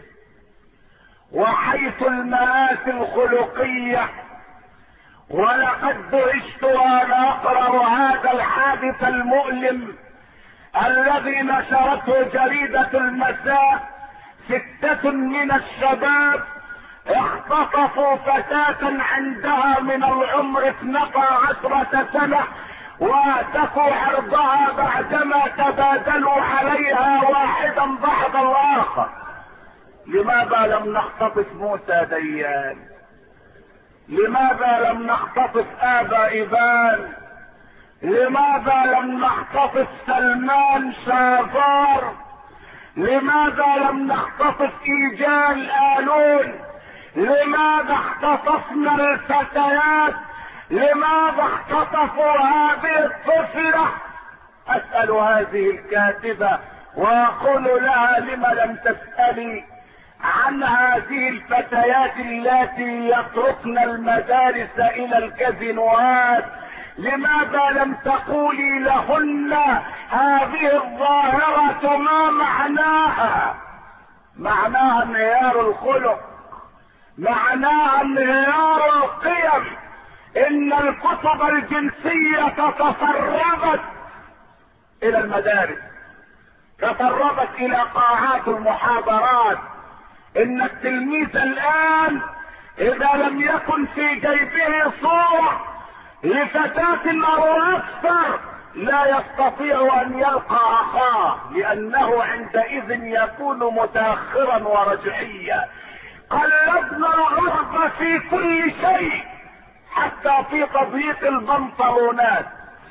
وحيث المآسي الخلقية. ولقد دهشت وانا اقرأ هذا الحادث المؤلم الذي نشرته جريدة المساء. ستة من الشباب اختطفوا فتاة عندها من العمر اثنتا عشرة سنة واتفوا عرضها بعدما تبادلوا عليها واحدا بعد الاخر. لماذا لم نختطف موسى ديان؟ لماذا لم نختطف ابا ايبان؟ لماذا لم نختطف سلمان شافار؟ لماذا لم نختطف ايجال آلون؟ لماذا اختطفنا الفتيات؟ لماذا اختطفوا هذه الطفلة؟ اسأل هذه الكاتبة واقول لها لم لم تسألي عن هذه الفتيات اللاتي يتركن المدارس الى الكازينوات؟ لماذا لم تقولي لهن هذه الظاهرة ما معناها؟ معناها انهيار الخلق، معناها انهيار القيم. ان الكتب الجنسية تتسربت الى المدارس، تسربت الى قاعات المحاضرات. ان التلميذ الان اذا لم يكن في جيبه صورة لفتاة او اكثر لا يستطيع ان يلقى اخاه، لانه عندئذ يكون متاخرا ورجعيا. قلبنا الغرب في كل شيء، حتى في تضييق البنطلونات.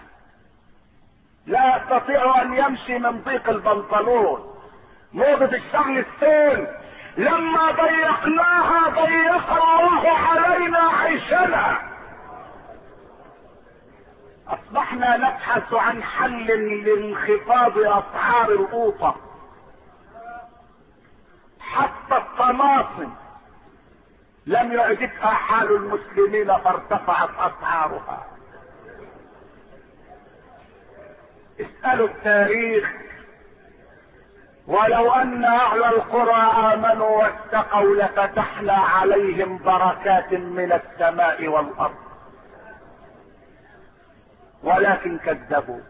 لا يستطيع ان يمشي من ضيق البنطلون. موضة الشغل السون لما ضيقناها ضيق الله علينا عيشنا. اصبحنا نبحث عن حل لانخفاض اسعار القوطة، حتى الطماطم لم يعجبها حال المسلمين فارتفعت اسعارها. اسألوا التاريخ، ولو ان اهل القرى امنوا واتقوا لفتحنا عليهم بركات من السماء والارض، ولكن كذبوا.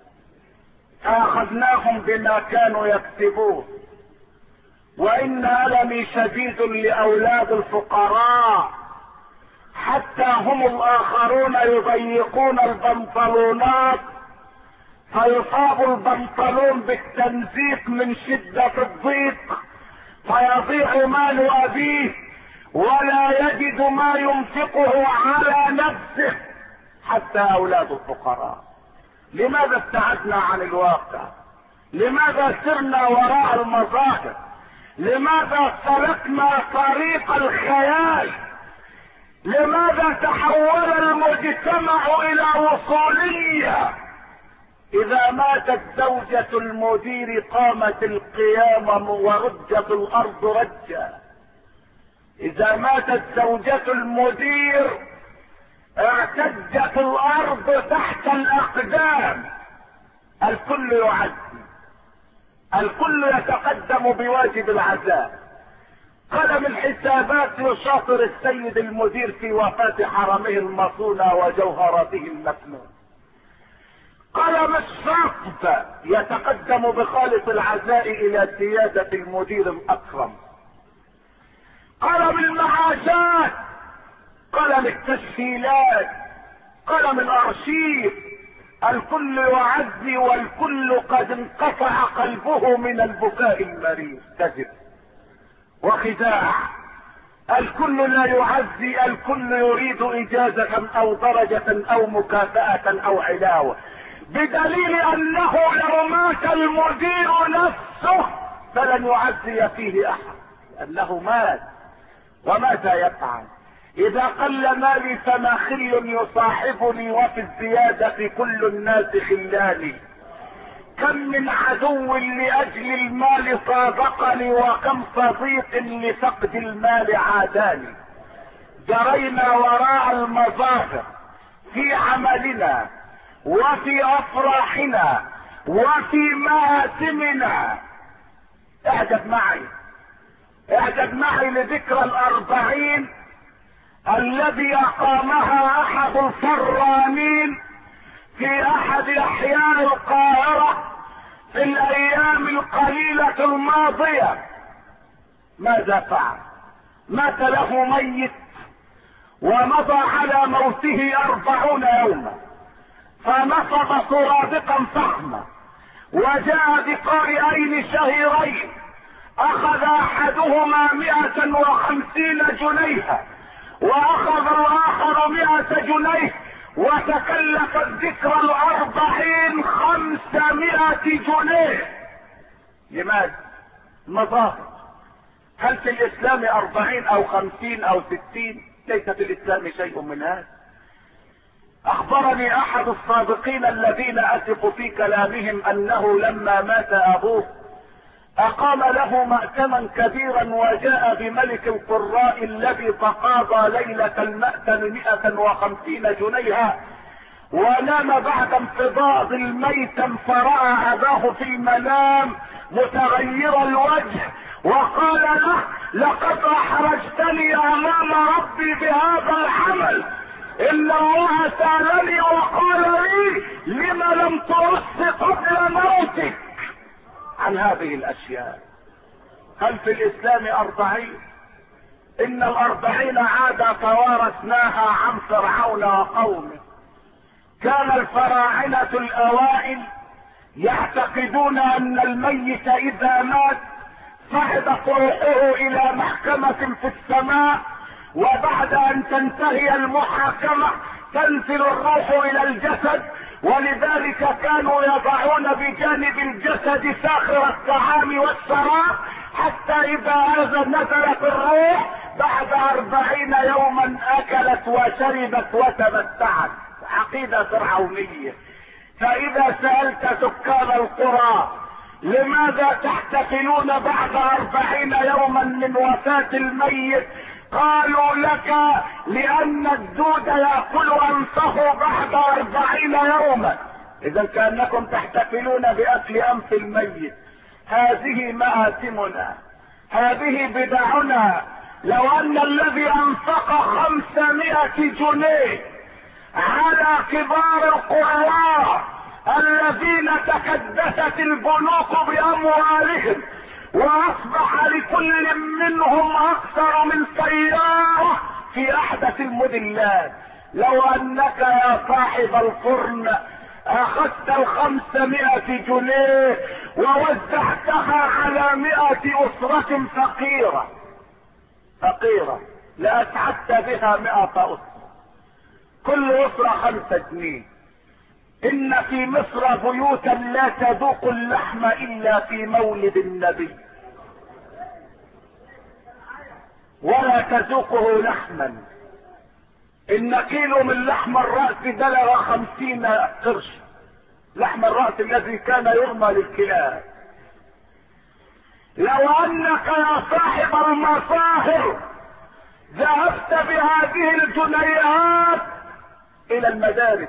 اخذناهم بما كانوا يكسبون. وان المي شديد لاولاد الفقراء، حتى هم الاخرون يضيقون البنطلونات فيصاب البنطلون بالتمزيق من شدة الضيق، فيضيع مال ابيه ولا يجد ما ينفقه على نفسه، حتى اولاد الفقراء. لماذا ابتعدنا عن الواقع؟ لماذا سرنا وراء المظاهر؟ لماذا سلكنا طريق الخيال؟ لماذا تحول المجتمع الى وصولية؟ اذا ماتت زوجة المدير قامت القيامة ورجت الارض رجا. اذا ماتت زوجة المدير اعتجت الارض تحت الاقدام. الكل يعزي، الكل يتقدم بواجب العزاء. قلم الحسابات يشاطر السيد المدير في وفاة حرمه المصونة وجوهرته المكنون. قلم الشرطة يتقدم بخالص العزاء الى سيادة المدير الاكرم. قلم المعاشات، قلم التسهيلات، قلم الارشيف، الكل يعزي والكل قد انقطع قلبه من البكاء المريض. كذب وخداع. الكل لا يعزي، الكل يريد اجازة او درجة او مكافأة او علاوة، بدليل انه لو مات المدير نفسه فلن يعزي فيه احد، لانه مات. وماذا يفعل؟ اذا قل مالي فما خل يصاحبني، وفي الزيادة كل الناس خلاني. كم من عدو لاجل المال صادقني، وكم صديق لفقد المال عاداني. جرينا وراء المظاهر في عملنا وفي افراحنا وفي مآتمنا. اعجب معي، اعجب معي لذكرى الاربعين الذي اقامها احد الفرانين في احد احياء القاهرة في الايام القليلة الماضية. ماذا فعل؟ مات له ميت ومضى على موته اربعون يوما، فنصب سرادقا فخمة وجاء بقارئين شهيرين، اخذ احدهما مئة وخمسين جنيها واخذ الاخر مئة جنيه، وتكلف الذكرى الاربعين خمسمائة جنيه. لماذا؟ مظاهر. هل في الاسلام اربعين او خمسين او ستين؟ ليس في الاسلام شيء من هذا. اخبرني احد الصادقين الذين اثق في كلامهم انه لما مات ابوه اقام له مأتما كبيرا، وجاء بملك القراء الذي تقاضى ليلة المأتم مئة وخمسين جنيها، ونام بعد انفضاض الميتم فرأى اباه في المنام متغير الوجه، وقال له: لقد احرجتني امام ربي بهذا العمل، ان الله سألني وقال لي لم لم ترص قبل موتك عن هذه الاشياء. هل في الاسلام اربعين؟ ان الاربعين عادة توارثناها عن فرعون وقومه، كان الفراعنة الاوائل يعتقدون ان الميت اذا مات صعدت روحه الى محكمة في السماء، وبعد ان تنتهي المحاكمة تنزل الروح الى الجسد، ولذلك كانوا يضعون بجانب الجسد ساخر الطعام والشراب حتى اذا نزلت الروح بعد اربعين يوما اكلت وشربت وتمتعت. عقيدة فرعونية. فاذا سألت سكان القرى لماذا تحتفلون بعد اربعين يوما من وفاة الميت، قالوا لك لان الدود يأكل انفه بعد اربعين يوما. اذا كأنكم تحتفلون باكل انف الميت. هذه مآثمنا، هذه بدعنا. لو ان الذي انفق خمسمائة جنيه على كبار القراء الذين تكدست البنوك باموالهم واصبح لكل منهم اكثر من سيارة في احدث الموديلات، لو انك يا صاحب الفرن اخذت الخمسمائة جنيه ووزعتها على مئة اسرة فقيرة فقيرة لاسعدت بها مئة اسرة، كل اسرة خمسة جنيه. ان في مصر بيوتا لا تذوق اللحم الا في مولد النبي، ولا تذوقه لحما. ان كيلو من لحم الرأس بلغ خمسين قرش، لحم الرأس الذي كان يرمى للكلاب. لو انك يا صاحب المصاهر ذهبت بهذه الجنيهات الى المدارس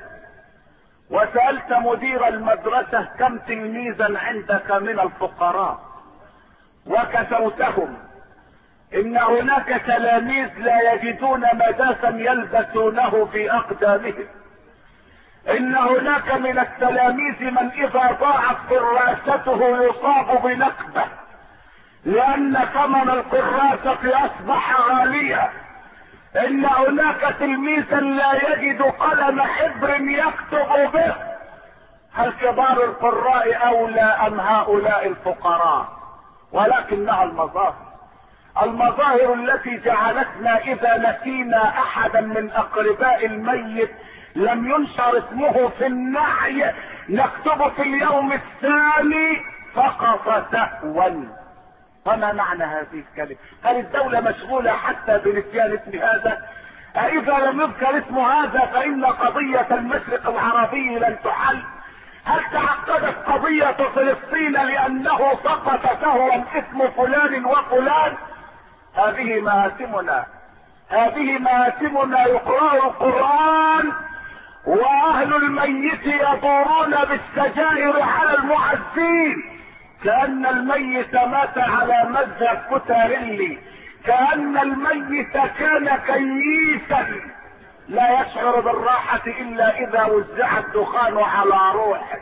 وسألت مدير المدرسة كم تلميذا عندك من الفقراء وكسوتهم، ان هناك تلاميذ لا يجدون مداسا يلبسونه في اقدامهم، ان هناك من التلاميذ من اذا ضاعت كراسته يصاب بنكبة لان ثمن الكراسة اصبح غاليا، ان هناك تلميذا لا يجد قلم حبر يكتب به. هل كبار القراء اولى ام هؤلاء الفقراء؟ ولكنها المظاهر، المظاهر التي جعلتنا اذا نسينا احدا من اقرباء الميت لم ينشر اسمه في النعي نكتب في اليوم الثاني فقط سهوا. فما معنى هذه الكلمة؟ هل الدولة مشغولة حتى بنسيان اسم هذا؟ اذا لم يذكر اسم هذا فان قضية المشرق العربي لن تحل. هل تعقدت قضية فلسطين لانه سقط سهوا اسم فلان وفلان؟ هذه مآثمنا، هذه مآثمنا. يقرأ القرآن واهل الميت يدورون بالسجائر على المعزين كأن الميت مات على مذهب كوتاريلي، كأن الميت كان كييسا لا يشعر بالراحة الا اذا وزع الدخان على روحه.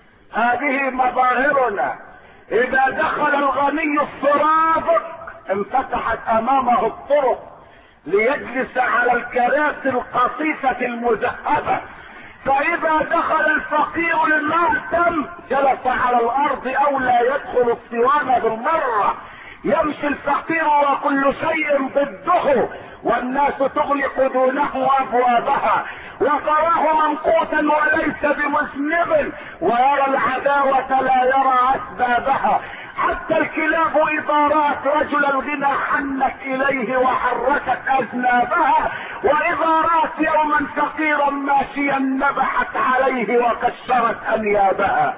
هذه مظاهرنا. اذا دخل الغني السرادق انفتحت امامه الطرق ليجلس على الكراسي القصيفة المذهبة، فاذا دخل الفقير المأتم جلس على الارض او لا يدخل الصوان بالمرة. يمشي الفقير وكل شيء ضده والناس تغلق دونه ابوابها، وتراه منقوتا وليس بمذنب، ويرى العداوة لا يرى اسبابها. حتى الكلاب اذا رأت رجل الغنى حنت اليه وحركت اذنابها، واذا رأت يوما فقيرا ماشيا نبحت عليه وكسرت انيابها.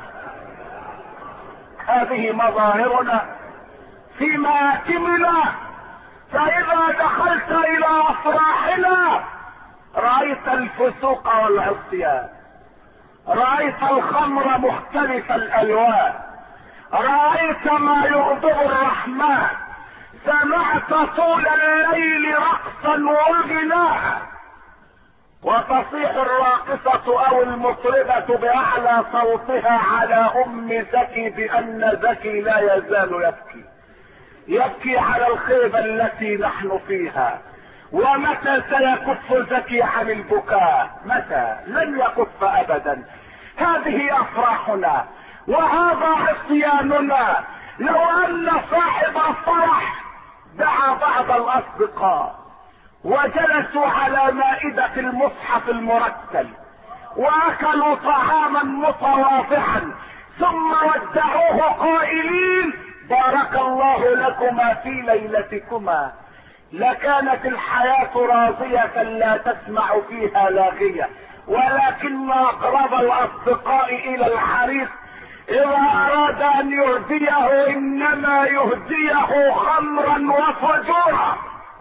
هذه مظاهرنا في مآتمنا. فاذا دخلت الى افراحنا رأيت الفسوق والعصيان، رأيت الخمر مختلف الالوان، رأيت ما يغضب الرحمن، سمعت طول الليل رقصا وغناء، وتصيح الراقصة او المطربة باعلى صوتها على ام زكي بان زكي لا يزال يبكي، يبكي على الخيبة التي نحن فيها، ومتى سيكف ذكي عن البكاء؟ متى؟ لن يكف ابدا. هذه افراحنا وهذا عصياننا. لو ان صاحب الفرح دعا بعض الاصدقاء وجلسوا على مائدة المصحف المرتل واكلوا طعاما متواضعا ثم ودعوه قائلين بارك الله لكما في ليلتكما، لكانت الحياة راضية لا تسمع فيها لاغية. ولكن اقرب الاصدقاء الى الحريص اذا اراد ان يهديه انما يهديه خمرا وفجورا.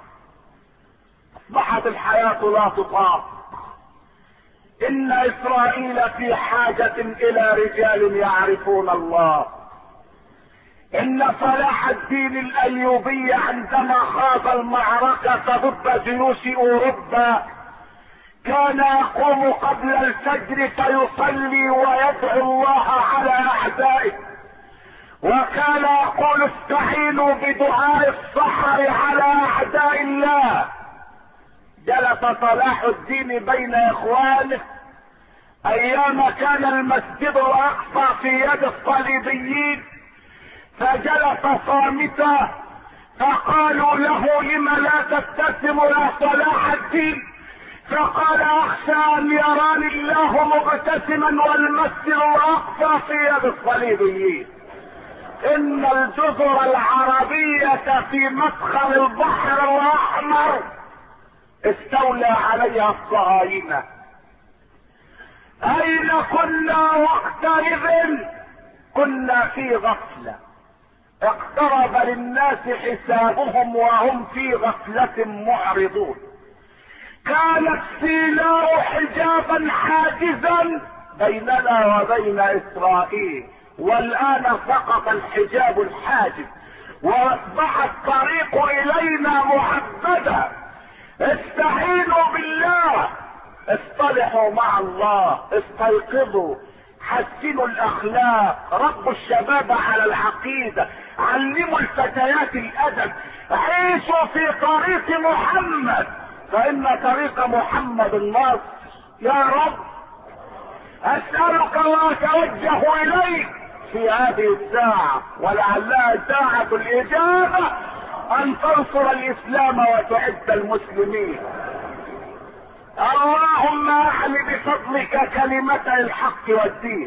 اصبحت الحياة لا تطاق. ان اسرائيل في حاجة الى رجال يعرفون الله. ان صلاح الدين الايوبي عندما خاض المعركة ضد جيوش اوروبا كان يقوم قبل الفجر فيصلي ويدعو الله على اعدائه، وكان يقول استعينوا بدعاء السحر على اعداء الله. جلس صلاح الدين بين اخوانه ايام كان المسجد الاقصى في يد الصليبيين، فجلس صامتا فقالوا له لم لا تبتسم يا صلاح الدين؟ فقال اخشى ان يراني الله مبتسما والمسجد الاقصى في يد الصليبيين. ان الجزر العربية في مدخل البحر الاحمر استولى عليها الصهاينة. اين كنا وقتئذ؟ كنا في غفلة. اقترب للناس حسابهم وهم في غفلة معرضون. كانت سيناء حجابا حاجزا بيننا وبين اسرائيل، والان سقط الحجاب الحاجز واصبح الطريق الينا محددا. استعينوا بالله، اصطلحوا مع الله، استيقظوا، حسنوا الاخلاق، ربوا الشباب على العقيدة، علموا الفتيات الادب، عيشوا في طريق محمد فان طريق محمد النصر. يا رب اسألك واتوجه اليك في هذه الساعة ولعلها ساعة الاجابة ان تنصر الاسلام وتعز المسلمين. اللهم اعل بفضلك كلمة الحق والدين.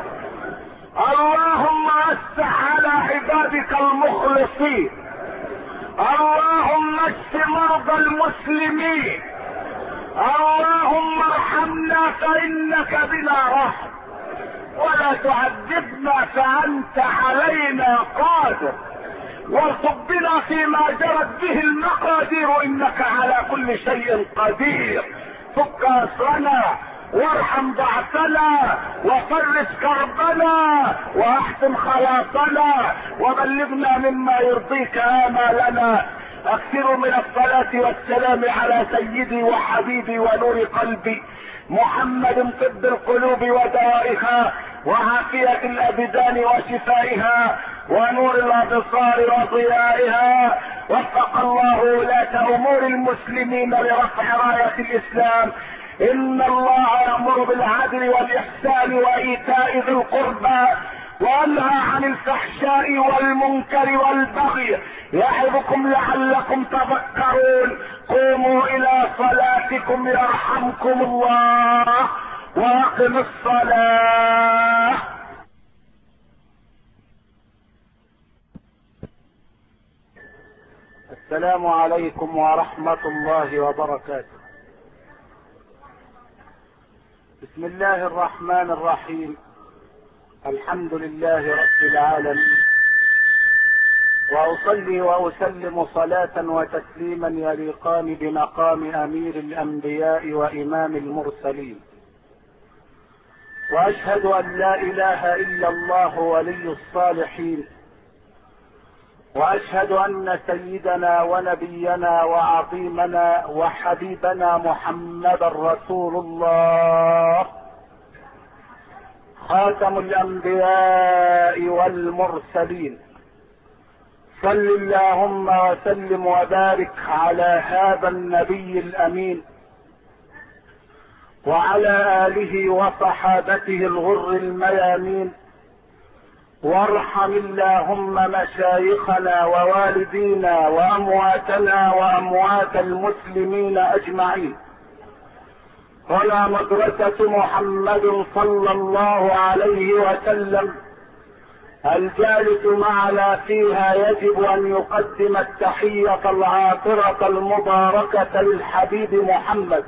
اللهم وسع على عبادك المخلصين. اللهم اشف مرضى المسلمين. اللهم ارحمنا فانك بنا رحم، ولا تعذبنا فانت علينا قادر، وارزق بنا فيما جرت به المقادير انك على كل شيء قدير. فك اسرنا وارحم ضعفنا وفرج كربنا واحسن خلاصنا وبلغنا مما يرضيك امالنا. اكثروا من الصلاة والسلام على سيدي وحبيبي ونور قلبي محمد، طب القلوب ودوائها وعافية الابدان وشفائها ونور الابصار وضيائها. وفق الله ولاة امور المسلمين لرفع راية الاسلام. ان الله يأمر بالعدل والاحسان وايتاء ذي القربى وينهى عن الفحشاء والمنكر والبغي يعظكم لعلكم تذكرون. قوموا الى صلاتكم يرحمكم الله واقم الصلاة. السلام عليكم ورحمة الله وبركاته. بسم الله الرحمن الرحيم. الحمد لله رب العالمين، واصلي واسلم صلاة وتسليما يليقان بمقام امير الانبياء وامام المرسلين. واشهد ان لا اله الا الله ولي الصالحين، واشهد ان سيدنا ونبينا وعظيمنا وحبيبنا محمدا رسول الله خاتم الانبياء والمرسلين، صل اللهم وسلم وبارك على هذا النبي الامين وعلى اله وصحابته الغر الميامين، وارحم اللهم مشايخنا ووالدينا وامواتنا واموات المسلمين اجمعين. هنا مدرسة محمد صلى الله عليه وسلم، الجالس معنا فيها يجب ان يقدم التحية العاطرة المباركة للحبيب محمد،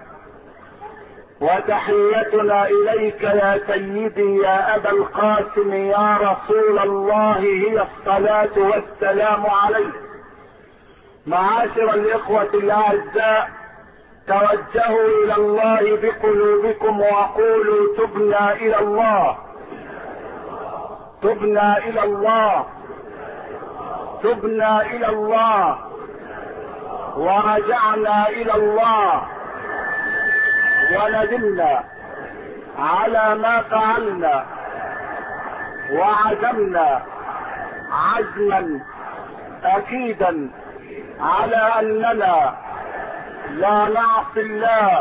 وتحيتنا اليك يا سيدي يا ابا القاسم يا رسول الله هي الصلاة والسلام عليك. معاشر الاخوة الاعزاء، توجهوا الى الله بقلوبكم وقولوا تبنا الى الله، تبنا الى الله، تبنا الى الله، ورجعنا الى الله، وندمنا على ما فعلنا، وعزمنا عزما اكيدا على اننا لا نعصي الله،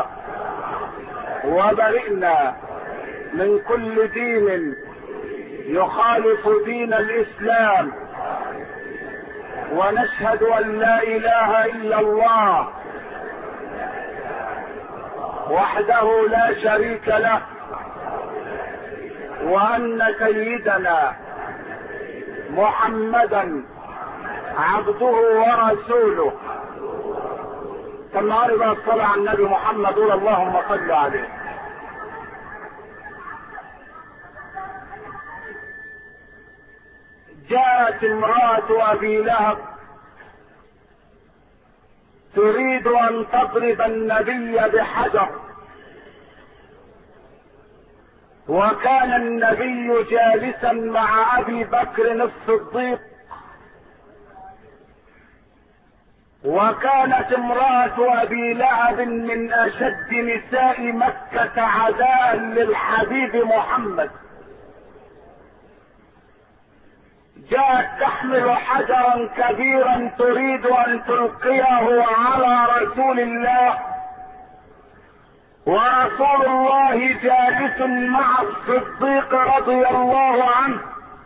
وبرئنا من كل دين يخالف دين الاسلام، ونشهد ان لا اله الا الله وحده لا شريك له، وان سيدنا محمدا عبده ورسوله. ثم عرض الصلاة على النبي محمد، قول اللهم صل عليه. جاءت امرأة ابي لهب تريد ان تضرب النبي بحجر، وكان النبي جالسا مع ابي بكر الصديق، وكانت امرأة ابي لهب من اشد نساء مكة عداء للحبيب محمد. جاءت تحمل حجرا كبيرا تريد ان تلقيه على رسول الله، ورسول الله جالس مع الصديق رضي الله عنه.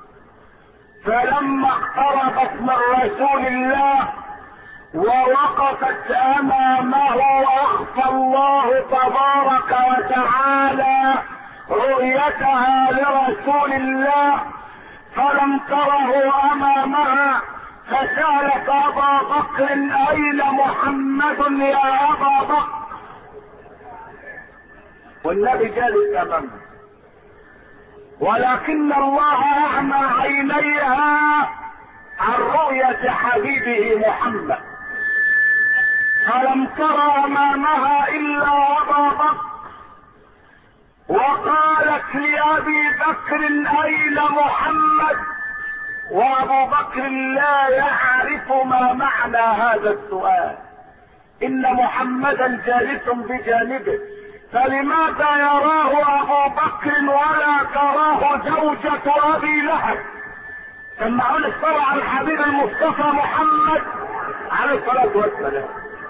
فلما اقتربت من رسول الله ووقفت امامه اخفى الله تبارك وتعالى رؤيتها لرسول الله، فلم تره امامها، فسالت ابا بكر اين محمد يا ابا بكر، والنبي جالس امامه، ولكن الله اعمى عينيها عن رؤية حبيبه محمد، فلم تر امامها الا ابا بكر، وقالت لابي بكر اين محمد، وابو بكر لا يعرف ما معنى هذا السؤال، ان محمدا جالس بجانبه، فلماذا يراه ابو بكر ولا تراه زوجة ابي لهب؟ سمعون الصلاة على الحبيب المصطفى محمد عليه الصلاة والسلام.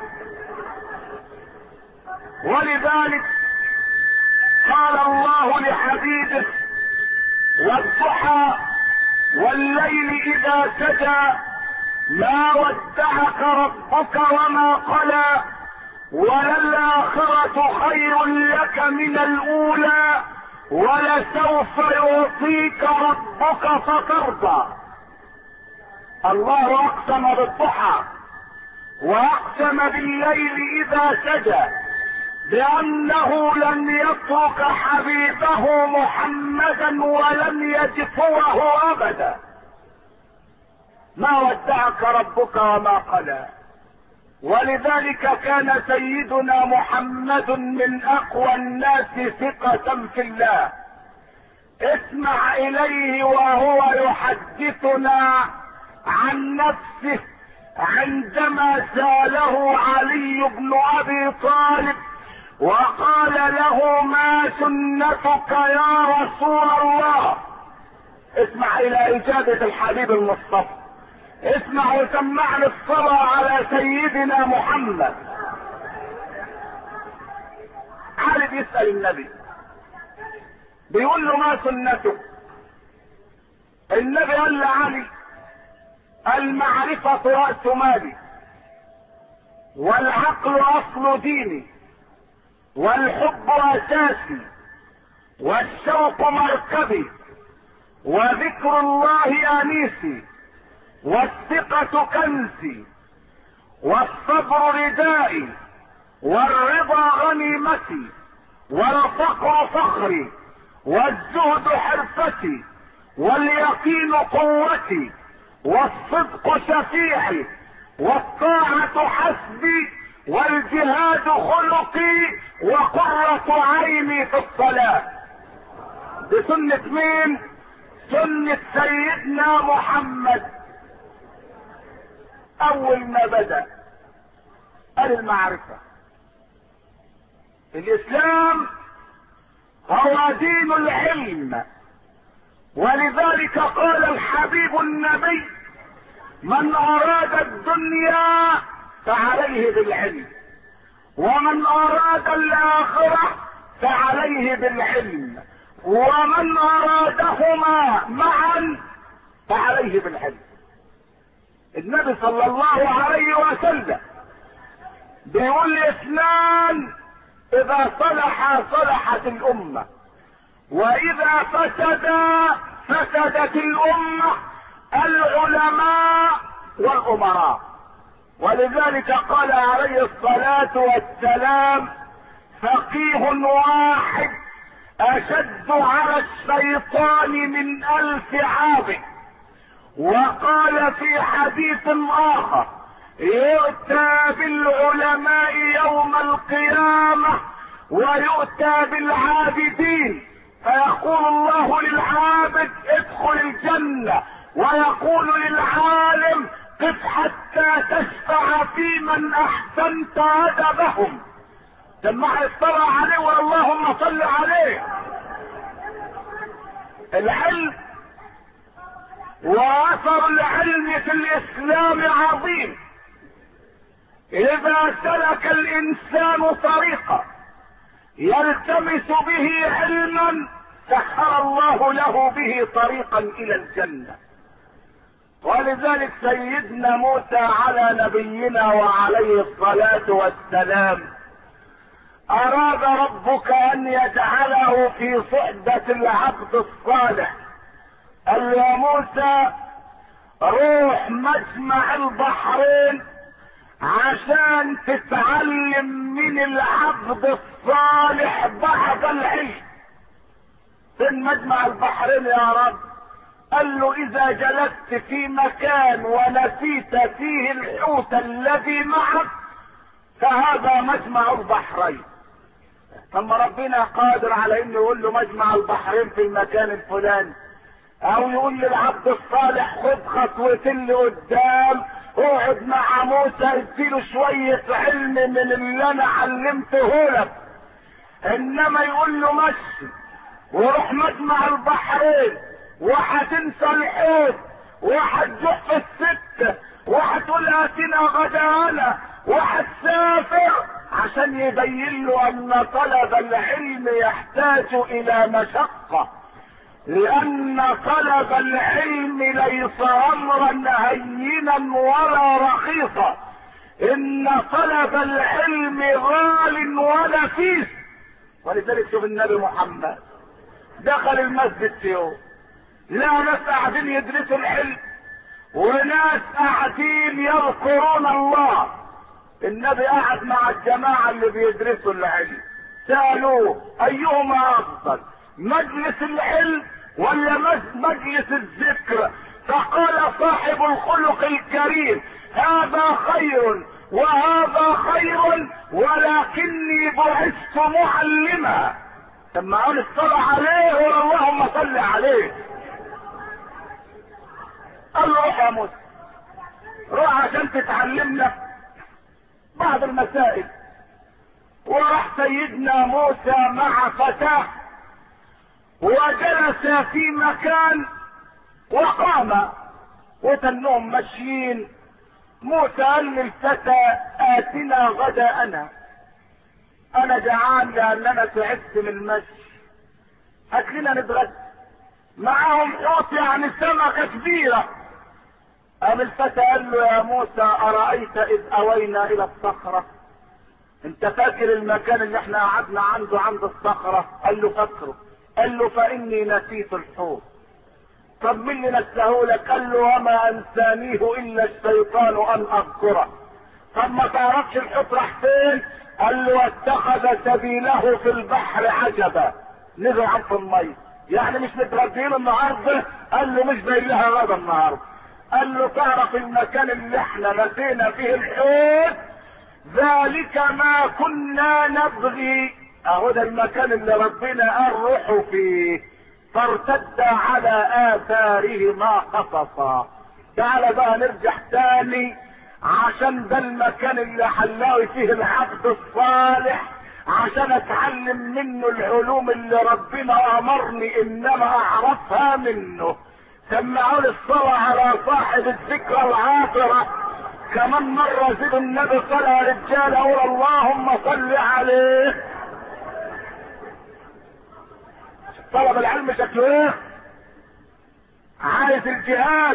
ولذلك قال الله لحبيبه: والضحى والليل اذا سجى ما ودعك ربك وما قلى وللآخرة خير لك من الأولى ولسوف يعطيك ربك فترضى. الله أقسم بالضحى وأقسم بالليل إذا سجى بأنه لن يترك حبيبه محمدا ولن يجفوه أبدا. ما ودعك ربك وما قلى. ولذلك كان سيدنا محمد من اقوى الناس ثقة في الله. اسمع اليه وهو يحدثنا عن نفسه عندما سأله علي بن ابي طالب وقال له: ما سنتك يا رسول الله؟ اسمع الى اجابة الحبيب المصطفى. اسمع وسمعني الصلاة على سيدنا محمد. علي بيسأل النبي بيقول له ما سنته؟ النبي قال لعلي المعرفة رأس مالي، والعقل اصل ديني، والحب اساسي، والشوق مركبي، وذكر الله انيسي، والثقة كنزي، والصبر ردائي، والرضا غنيمتي، والفقر فخري، والزهد حرفتي، واليقين قوتي، والصدق شفيعي، والطاعة حسبي، والجهاد خلقي، وقرة عيني في الصلاة. بسنة مين؟ سنة سيدنا محمد. اول ما بدأ قال المعرفة. الاسلام هو دين العلم، ولذلك قال الحبيب النبي من اراد الدنيا فعليه بالعلم، ومن اراد الاخرة فعليه بالعلم، ومن ارادهما معا فعليه بالعلم. النبي صلى الله عليه وسلم بيقول اثنان اذا صلح صلحت الامة، واذا فسد فسدت الامة، العلماء والامراء. ولذلك قال عليه الصلاة والسلام فقيه واحد اشد على الشيطان من الف عابد. وقال في حديث اخر يؤتى بالعلماء يوم القيامة ويؤتى بالعابدين، فيقول الله للعابد ادخل الجنة، ويقول للعالم قف حتى تشفع في من احسنت ادبهم. سمع الصلاة عليه واللهم صل عليه. العلم واثر العلم في الاسلام عظيم. اذا سلك الانسان طريقا يلتمس به علما سخر الله له به طريقا الى الجنة. ولذلك سيدنا موسى على نبينا وعليه الصلاة والسلام اراد ربك ان يجعله في صحبة العبد الصالح. قال يا موسى روح مجمع البحرين عشان تتعلم من العبد الصالح بعد العلم. فين مجمع البحرين يا رب؟ قال له اذا جلست في مكان ونسيت فيه الحوت الذي معك فهذا مجمع البحرين. ثم ربنا قادر على انه يقول له مجمع البحرين في المكان الفلاني، او يقول للعبد الصالح خد خطوتين لقدام اقعد مع موسى اديله شوية علم من اللي انا علمته لك. انما يقول له مشي وروح مجمع البحرين وهتنسى الحوت وهتجح في السكة وهتقول اتنا غدانا وهتسافر، عشان يبين له ان طلب العلم يحتاج الى مشقة، لان طلب العلم ليس امرا هينا ولا رخيصا، ان طلب العلم غال ونفيس. ولذلك شوف النبي محمد دخل المسجد في يوم لا ناس قاعدين يدرسوا العلم وناس قاعدين يذكرون الله. النبي قعد مع الجماعة اللي بيدرسوا العلم سألوه ايهما افضل، مجلس العلم ولا مجلس الذكر؟ فقال صاحب الخلق الكريم هذا خير وهذا خير ولكني بعثت معلما. ثم قال الصلاة عليه واللهم صل عليه. قال له روح يا موسى روح عشان تتعلمنا بعض المسائل. وراح سيدنا موسى مع فتاه وجلس في مكان وقام وتنهم ماشيين. موسى قال للفتى اتنا غداءنا، انا جعان لاننا تعبت من المشي، هات لنا نتغدى. معاهم حوت يعني سمكة كبيرة. قام الفتى قال له يا موسى ارايت اذ اوينا الى الصخرة، انت فاكر المكان اللي احنا قعدنا عنده عند الصخرة؟ قال له فاكره. قال له فاني نسيت الحوت. طب مين اللي نساهولك؟ قال له وما انسانيه الا الشيطان ان اذكره. طب ما تعرفش الحوت راح فين؟ قال له اتخذ سبيله في البحر عجبا، نزل عن في الميه. يعني مش متغدين النهارده؟ قال له مش باين لها غدا النهارده. قال له تعرف المكان اللي احنا نسينا فيه الحوت؟ ذلك ما كنا نبغي، اهو ده المكان اللي ربنا قال روحوا فيه. فارتد على اثارهما قصصا. تعالى بقى نرجع تاني، عشان ده المكان اللي حلاوي فيه العبد الصالح، عشان اتعلم منه العلوم اللي ربنا امرني انما اعرفها منه. سمعوا لي الصلاة على صاحب الذكرى العاطرة كمان مرة. زيد النبي صلى يا رجال، اقول اللهم صل عليه. طلب العلم شكله ايه؟ عايز الجهاد،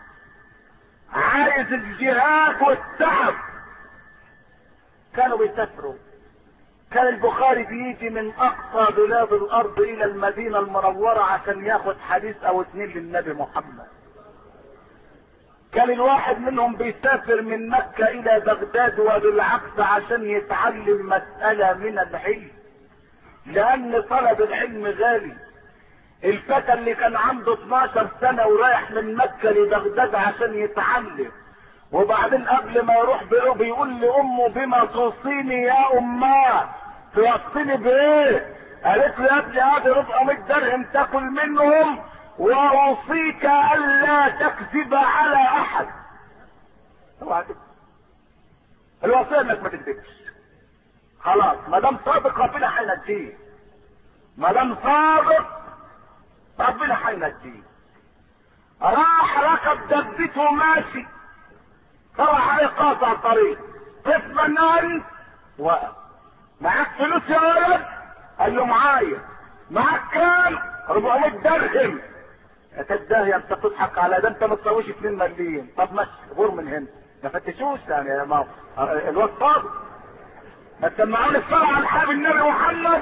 عايز الجهاد والتعب. كانوا بيسافروا، كان البخاري بيجي من اقصى بلاد الارض الى المدينة المنورة عشان ياخد حديث او اتنين للنبي محمد. كان الواحد منهم بيسافر من مكة الى بغداد وبالعكس عشان يتعلم مسألة من العلم، لان طلب العلم غالي. الفتى اللي كان عنده اتناشر سنة ورايح من مكة لبغداد عشان يتعلم، وبعدين قبل ما يروح بيقول لامه بما توصيني يا اماه؟ توصيني بايه؟ قالت له يا ابني هذه ربعمية درهم تاكل منهم، واوصيك الا تكذب على احد. اوعى تكذب، الوصيه انك ما تكذبش. خلاص ما دام صادق ربنا هينجيه، ما دام صادق ربنا هينجيه. راح ركب دبته ماشي، طلع عليه قاطع طريق، تثمن انت؟ وقف. معاك فلوس يا ولد؟ قال له معايا. معاك كام؟ أربعمية درهم. يا تداهي انت بتضحك على ده، انت ما تسويش اتنين مليم. طب ماشي غور من هنا، ما فتشوش يعني يا ما الواد صادق. ما تسمعوني الصلاة على الحبيب النبي محمد.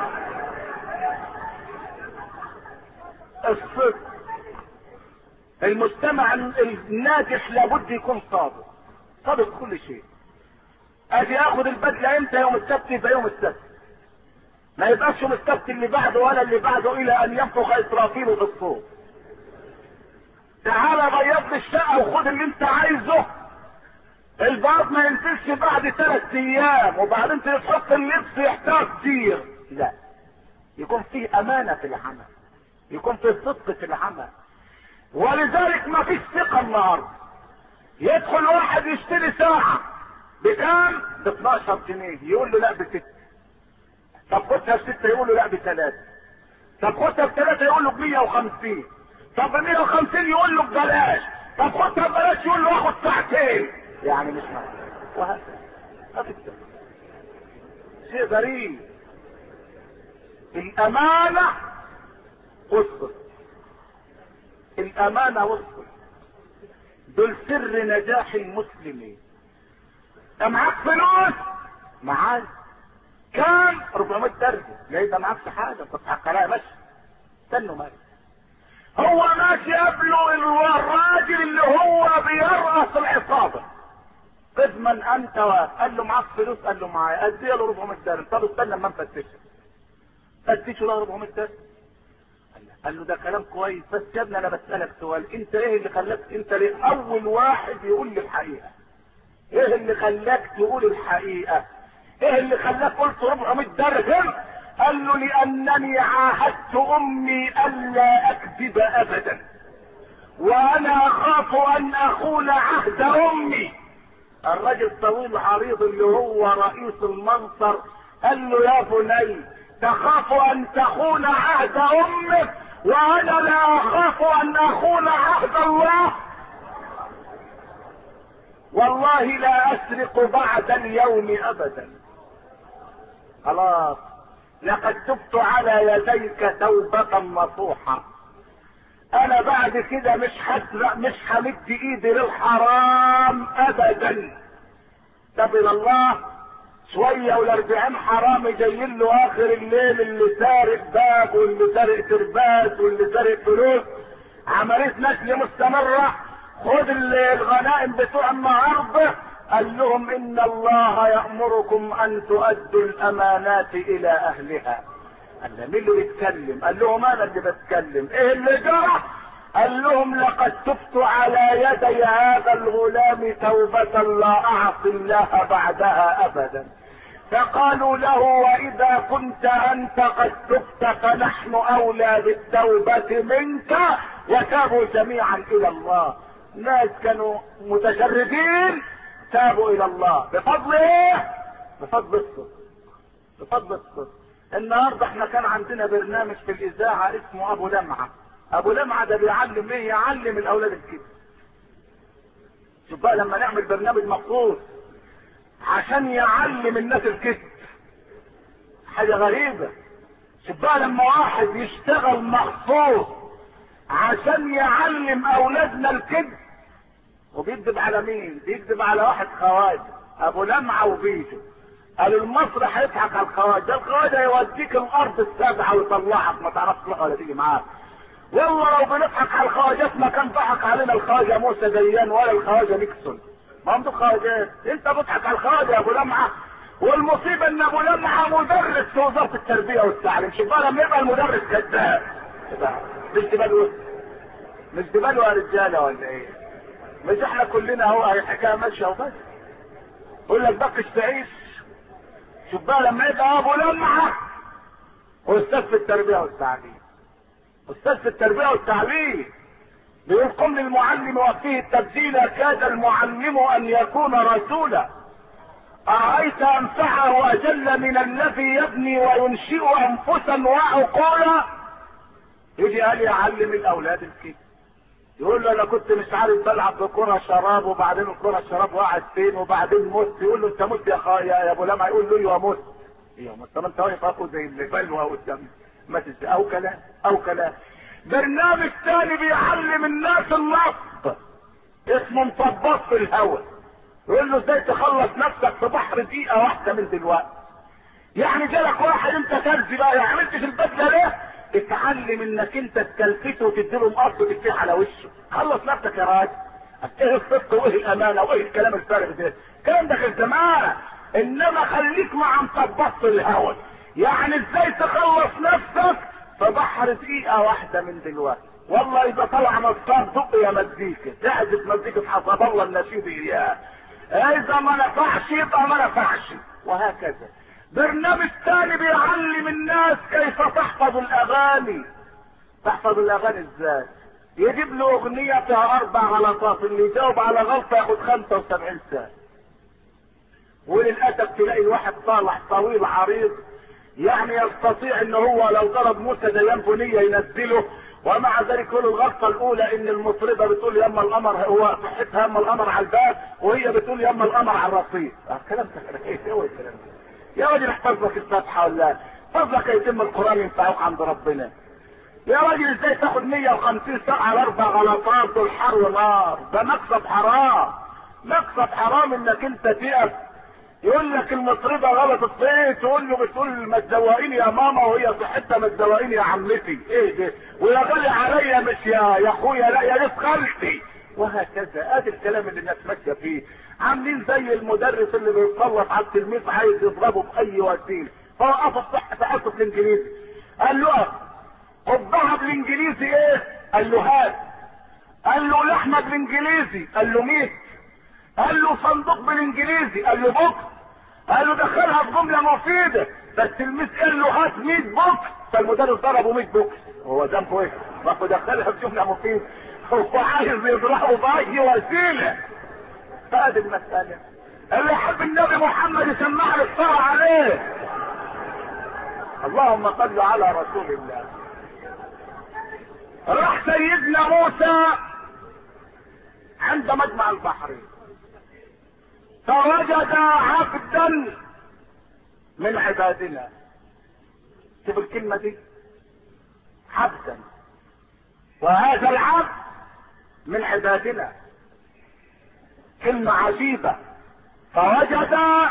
الصدق، المجتمع الناجح لابد يكون صادق، صادق كل شيء. اجي اخد البدله امتى؟ يوم السبت، يبقى يوم السبت، ما يبقاش يوم السبت اللي بعده ولا اللي بعده الى ان ينفخ اسرافيل في الصور. تعالى بيض لي الشقه وخد اللي انت عايزه. البعض ما ينزلش بعد ثلاث ايام وبعدين تحط اللبس يحتاج كتير. لا، يكون فيه امانه في العمل، يكون فيه صدق في العمل. ولذلك ما فيش ثقه النهارده. يدخل واحد يشتري ساعه بكام؟ ب اتناشر جنيه، يقول له لا بستة. طب خدها بستة، يقول له لا بثلاثة. طب خدها بثلاثة، يقول له ب مية وخمسين. طب ب مية وخمسين يقول له ببلاش. طب خدها ببلاش، يقول له اخد ساعتين. يعني مش معقول. وهكذا ما في ثقه، شيء غريب. الامانه والصدق، الامانه والصدق دول سر نجاح المسلمين. معاك فلوس؟ معاك كام؟ أربعمية درهم. لا يبقى معاكش حاجه، تضحك عليا. ماشي، استنوا ماشي. هو ماشي قبله الراجل اللي هو بيرأس العصابه. تضمن انت؟ قال له معاك فلوس؟ قال له معايا. قد ايه؟ له أربعمية درهم. طب استنى اما نفتشه. فتشه له أربعمية درهم. قال له ده كلام كويس، بس يا ابني انا بسألك سؤال، انت ايه اللي خلاك انت ليه اول واحد يقول لي الحقيقة؟ ايه اللي خلاك تقول الحقيقة؟ ايه اللي خلاك قلت أربعمية درهم؟ قال له لانني عاهدت امي الا اكذب ابدا، وانا اخاف ان اخون عهد امي. الراجل طويل عريض اللي هو رئيس المنصر قال له يا بني تخاف ان تخون عهد امك وانا لا اخاف ان اخون عهد الله. والله لا اسرق بعد اليوم ابدا. خلاص لقد تبت على يديك توبة نصوحة، انا بعد كده مش هسرق، مش همد ايدي للحرام ابدا. طب الى الله شوية والاربعين حرامي جايين له اخر الليل، اللي سارق باب واللي سارق ترباس واللي سارق فلوس، عملية نسل مستمرة، خد الغنائم بتوع النهارده. قال لهم ان الله يأمركم ان تؤدوا الامانات الى اهلها. قال له مين اللي بيتكلم؟ قال لهم انا اللي بتكلم. ايه اللي جرى؟ قال لهم لقد تبت على يدي هذا الغلام توبة لا اعصي الله بعدها ابدا. فقالوا له واذا كنت انت قد تبت فنحن اولى بالتوبة منك، وتابوا جميعا الى الله. ناس كانوا متشردين تابوا الى الله بفضل ايه؟ بفضل الصدق، بفضل الصدق. النهارده احنا كان عندنا برنامج في الاذاعه اسمه ابو لمعه. ابو لمعه ده بيعلم ايه؟ يعلم الاولاد الكذب. شوف بقى لما نعمل برنامج مخصوص عشان يعلم الناس الكذب، حاجه غريبه. شوف بقى لما واحد يشتغل مخصوص عشان يعلم اولادنا الكذب، وبيكذب على مين؟ بيكذب على واحد خواجه ابو لمعه وبيته. قالوا المصري هيضحك على الخواجه، الخواجه يوديك الارض السابعه ويطلعك ما تعرفش تروح ولا تيجي معاك. والله لو بنضحك على الخواجات ما كان ضحك علينا الخواجه موسى ديان ولا الخواجه نيكسون. ما هم دول خواجات، انت بتضحك على الخواجه يا ابو لمعه. والمصيبه ان ابو لمعه مدرس في وزاره التربيه والتعليم. شوف بقى لما يبقى المدرس كذاب، مش تبالوا مش تبالوا يا رجاله ولا ايه؟ مش احنا كلنا اهو الحكايه ماشيه وبس. يقول لك بقش تعيش. شوف بقى لما يبقى ابو لمعه استاذ في التربيه والتعليم، استاذ في التربيه والتعليم، بيقول قم للمعلم وفيه التبديل كاد المعلم ان يكون رسولا، ارايت انفعه اجل من الذي يبني وينشئ انفسا وعقولا. يجي قال يعلم الاولاد الكذب، يقول له انا كنت مش عارف بلعب بكره شراب وبعدين الكره الشراب وقعت فين وبعدين مت. يقول له انت مت يا خا يا ابو لمعه. يقول له ايوه مت. ايوه مت. طب انت واقف اخو زي البلوه قدام ما تس او كلام او كلام. برنامج ثاني بيعلم الناس النصب اسمه مطبط في الهواء، يقول له ازاي تخلص نفسك في بحر دقيقه واحده من دلوقتي. يعني جالك واحد انت كرزي بقى، يعني عملتش البدله ليه؟ اتعلم انك انت تكلفته وتديله مقص وتديه على وشه. خلص نفسك يا راجل. ايه الصدق وايه الامانه وايه الكلام الفارغ ده؟ الكلام ده في الزمان. انما خليك مع مطبط الهوى. يعني ازاي تخلص نفسك في بحر دقيقه واحده من دلوقتي. والله اذا طلع نصاب دق يا مزيكا، تعزف مزيكا حسب الله النشيد اياه. اذا ما نفعش يبقى ما نفعش، وهكذا. برنامج تاني بيعلم الناس كيف تحفظ الاغاني. تحفظ الاغاني ازاي؟ يجيب له اغنية فيها اربع غلطات، اللي يجاوب على غلطة ياخد خمسة وسبعين سنة. وللاسف تلاقي الواحد طالع طويل عريض، يعني يستطيع ان هو لو ضرب موسى ديان بنية ينزله، ومع ذلك يقول الغلطة الاولى ان المطربة بتقول يما القمر، هو صحتها يما القمر على الباب وهي بتقول يما القمر على الرصيف. الكلام ده ايه هو الكلام ده؟ يا راجل احفظ لك الفتحة ولا احفظ لك يتم القرآن ينفعوك عند ربنا. يا راجل ازاي تاخد مية وخمسين ساعة على اربع غلطات دول حر ونار؟ ده مكسب حرام، مكسب حرام انك انت تقف. يقول لك المطربة غلطت في ايه؟ تقول له بتقول ما تزوقيني يا ماما وهي صحتها ما تزوقيني يا عمتي. ايه ده؟ ويا غالي عليا مش يا يا اخويا، لا يا ريت خالتي. وهكذا. ادي الكلام اللي الناس ماشيه فيه. عاملين زي المدرس اللي بيتصرف على التلميذ عايز يضربه باي وسيله، فوقفه الصح في حصه الانجليزي قال له اقف. قبها بالانجليزي ايه؟ قال له هات. قال له لحمه بالانجليزي، قال له ميت. قال له صندوق بالانجليزي، قال له بوكس. قال له دخلها في جمله مفيده. فالتلميذ قال له هات ميت بوكس، فالمدرس ضربه ميت بوكس. هو ذنبه ايه؟ ما هو دخلها في جمله مفيده، هو عايز يضربه باي وسيله. فادي المساله. اللي يحب النبي محمد يسمع له الصلاه عليه. اللهم صل على رسول الله. راح سيدنا موسى عند مجمع البحرين، فوجد عبدا من عبادنا. شوف الكلمة دي، عبدا، وهذا العبد من عبادنا. كلمة عجيبة. فوجد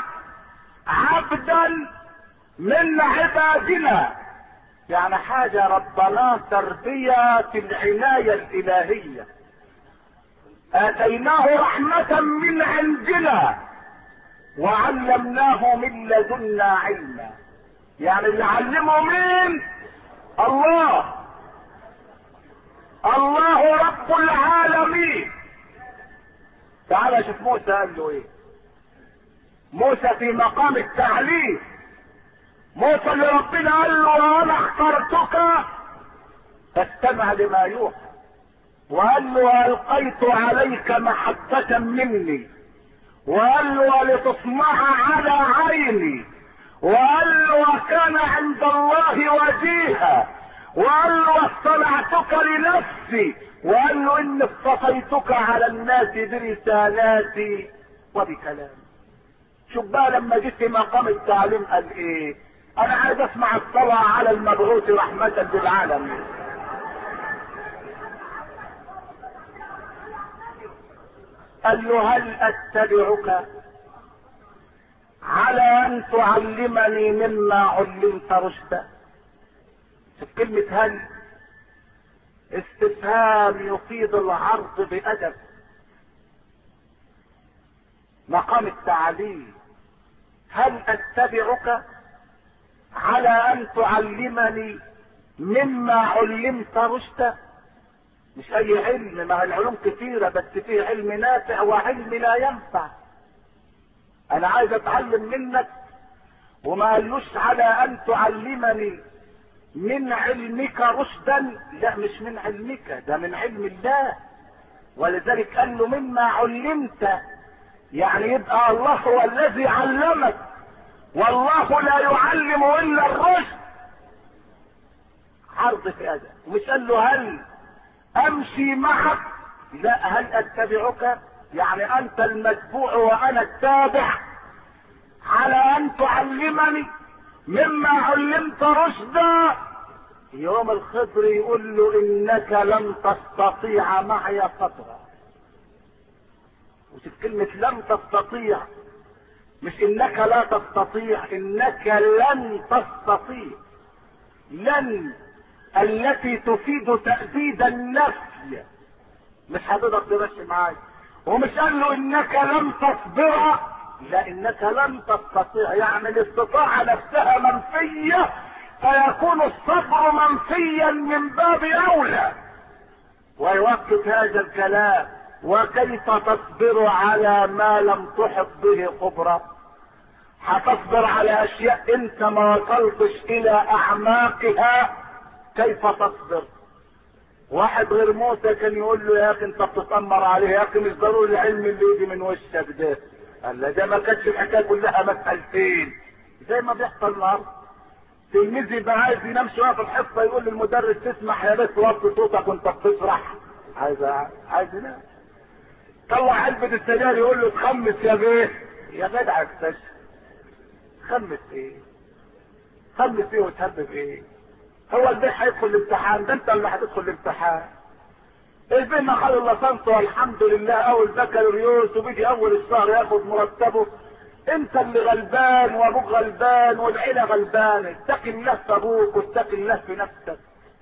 عبدا من عبادنا، يعني حاجة ربنا تربية العناية الإلهية. آتيناه رحمة من عندنا وعلمناه من لدنا علما. يعني اللي علمه مين؟ الله. الله رب العالمين. تعال شوف موسى قال له ايه. موسى في مقام التعليم. موسى اللي ربنا قال له وانا اخترتك فاستمع لما يوحى، وقال له القيت عليك محبة مني، وقال له لتصنع على عيني، وقال له وكان عند الله وجيها، وقال له واصطنعتك لنفسي، وقال له اني اصطفيتك على الناس برسالاتي وبكلامي. شوف بقى لما جيت في مقام التعليم قال ايه؟ انا عايز اسمع الصلاة على المبعوث رحمة للعالمين. قال له هل اتبعك على ان تعلمني مما علمت رشدا؟ في كلمة هل استفهام يفيد العرض بأدب. مقام التعليم. هل اتبعك على ان تعلمني مما علمت رشدا؟ مش اي علم، ما العلوم كثيرة بس فيه علم نافع وعلم لا ينفع. انا عايز اتعلم منك، وما قالوش على ان تعلمني من علمك رشدا، لا مش من علمك، ده من علم الله. ولذلك قال له مما علمت، يعني يبقى الله هو الذي علمك، والله لا يعلم الا الرشد. عرض في هذا. ومش قال له هل امشي معك، لا هل اتبعك، يعني انت المتبوع وانا التابع، على ان تعلمني مما علمت رشدا. يوم الخضر يقول له انك لن تستطيع معي صبرا. وشوف كلمة لن تستطيع، مش انك لا تستطيع، انك لن تستطيع. لن التي تفيد تأبيد النفي، مش هتقدر تمشي معايا. ومش قال له انك لن تصبر، لا انك لن تستطيع، يعني الاستطاعة نفسها منفية، فيكون الصبر منفيا من باب اولى. ويوقف هذا الكلام: وكيف تصبر على ما لم تحط به خبرة؟ هتصبر على اشياء انت ما وصلتش الى اعماقها، كيف تصبر؟ واحد غير موسى كان يقول له يا اخي انت بتتأمر عليه، يا اخي مش ضروري العلم اللي يجي من وشك ده. قال له ده ما كانتش الحكايه كلها مسألتين زي ما بيحصل النهارده. تلميذ يبقى عايز ينام شويه في الحصه يقول للمدرس تسمح يا بنت وطي صوتك وانت بتشرح، عايز عايز ينام. طلع علبه السجاير يقول له تخمس يا بيه، يا جدع اكتشف خمس ايه؟ خمس ايه وتهبب ايه؟ هو البيه هيدخل الامتحان؟ ده انت اللي هتدخل الامتحان. البيه ما خد اللصنص والحمد لله اول بكالوريوس وبيجي اول الشهر ياخد مرتبه. انت اللي غلبان وابوك غلبان والعيله غلبانه. اتقي الله في ابوك واتقي الله في نفسك،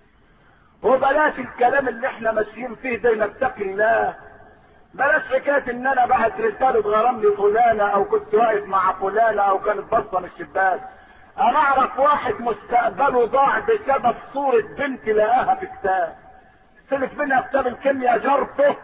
وبلاش الكلام اللي احنا ماشيين فيه ده. نتقي الله. بلاش حكايه ان انا بعت رساله غرام لفلانه او كنت واقف مع فلانه او كانت باصه من الشباك. انا اعرف واحد مستقبله ضاع بسبب صورة بنت لقاها في كتاب، سلف منها كتاب الكيمياء جارته،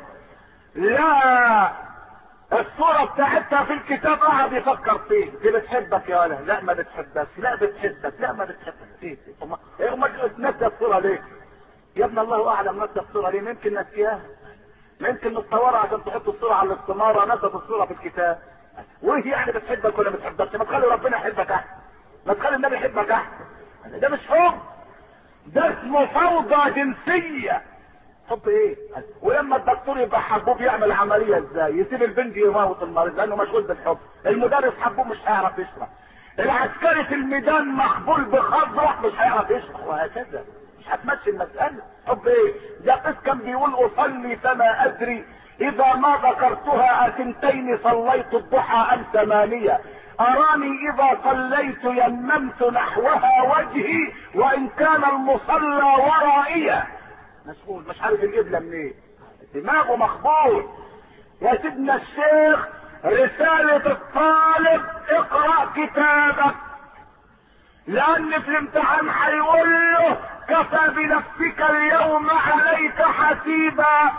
لا الصورة بتاعتها في الكتاب، قعد يفكر فيه. دي بتحبك يا ولا؟ لا ما بتحبك. لا بتحبك. لا ما بتحبك. ايه ايه ما نسي الصورة ليه؟ يا ابن الله اعلم نسي الصورة ليه. ممكن نسيها، ممكن نتصورها عشان تحط الصورة على الاستمارة، نسيت الصورة في الكتاب. وايه يعني بتحبك ولا بتحبك؟ ما تخلي ربنا يحبك احسن، ما تخلي النبي يحبك احسن. ده مش حب، ده اسمه فوضى جنسية. حب ايه؟ ولما الدكتور يبقى حبوب يعمل عمليه ازاي؟ يسيب البنج يموت المريض لانه مشغول بالحب. المدرس حبوب مش هيعرف يشرح. العسكري في الميدان مقبول بخضره مش هيعرف يشرح، وهكذا. مش هتمشي المساله. حب ايه؟ ده قس كان بيقول اصلي فما ادري اذا ما ذكرتها اثنتين صليت الضحى ام ثمانيه، اراني اذا صليت يممت نحوها وجهي وان كان المصلى ورائيا. مشغول مش عارف القبله منين، دماغه مخبول. يا سيدنا الشيخ رسالة الطالب اقرأ كتابك، لان في الامتحان هيقول له كفى بنفسك اليوم عليك حسيبا.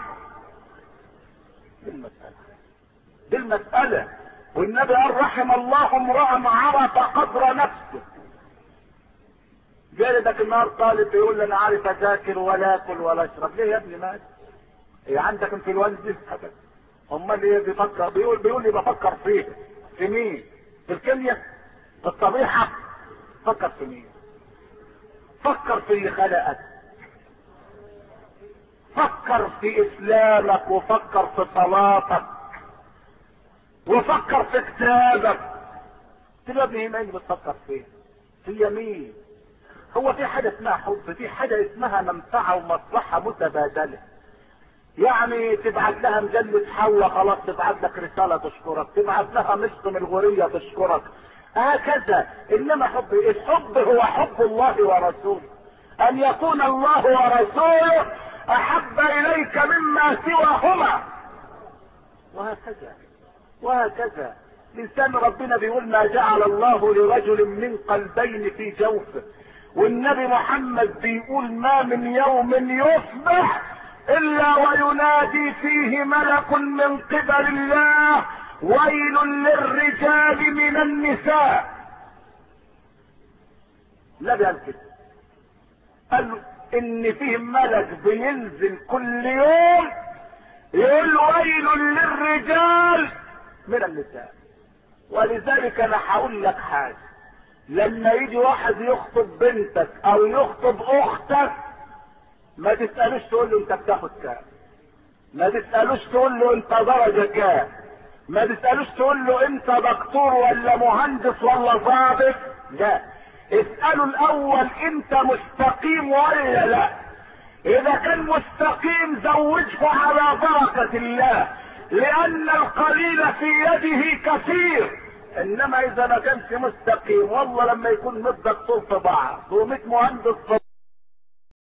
دي المسألة دي المسألة والنبي قال رحم الله امرأ عرف قدر نفسه. جالدك النهار طالب يقول لي انا عارف اذاكر ولا اكل ولا اشرب. ليه يا ابني مات؟ ايه عندك انفلونزا؟ ابدا. امال ايه بيفكر؟ بيقول بيقول لي بفكر فيه. في مين؟ في الكيمياء؟ في الطبيعه؟ فكر في مين؟ فكر في اللي خلقك، فكر في اسلامك، وفكر في صلاتك، وفكر في كتابك. قلت له يا ابني ما اللي بتفكر فيه؟ في يمين. هو في حاجه اسمها حب؟ في حاجه اسمها منفعه ومصلحه متبادله. يعني تبعت لها مجلة حواء خلاص تبعت لك رسالة تشكرك، تبعت لها نصف من الغورية تشكرك، هكذا. انما حب ايه؟ الحب هو حب الله ورسوله، ان يكون الله ورسوله احب اليك مما سواهما، وهكذا وهكذا. الانسان ربنا بيقول ما جعل الله لرجل من قلبين في جوفه، والنبي محمد بيقول ما من يوم يصبح الا وينادي فيه ملك من قبل الله ويل للرجال من النساء. النبي قال كده، قال ان فيه ملك بينزل كل يوم يقول ويل للرجال من النساء. ولذلك انا هقول لك حاجه، لما يجي واحد يخطب بنتك او يخطب اختك ما تسألوش تقول له انت بتاخد كام، ما تسألوش تقول له انت درجة كام، ما تسألوش تقول له انت دكتور ولا مهندس ولا ضابط، لا. اسألوا الاول انت مستقيم ولا لا. اذا كان مستقيم زوجه على بركة الله، لان القليل في يده كثير. انما اذا ما كانش مستقيم والله لما يكون مية دكتور في بعض ومية مهندس في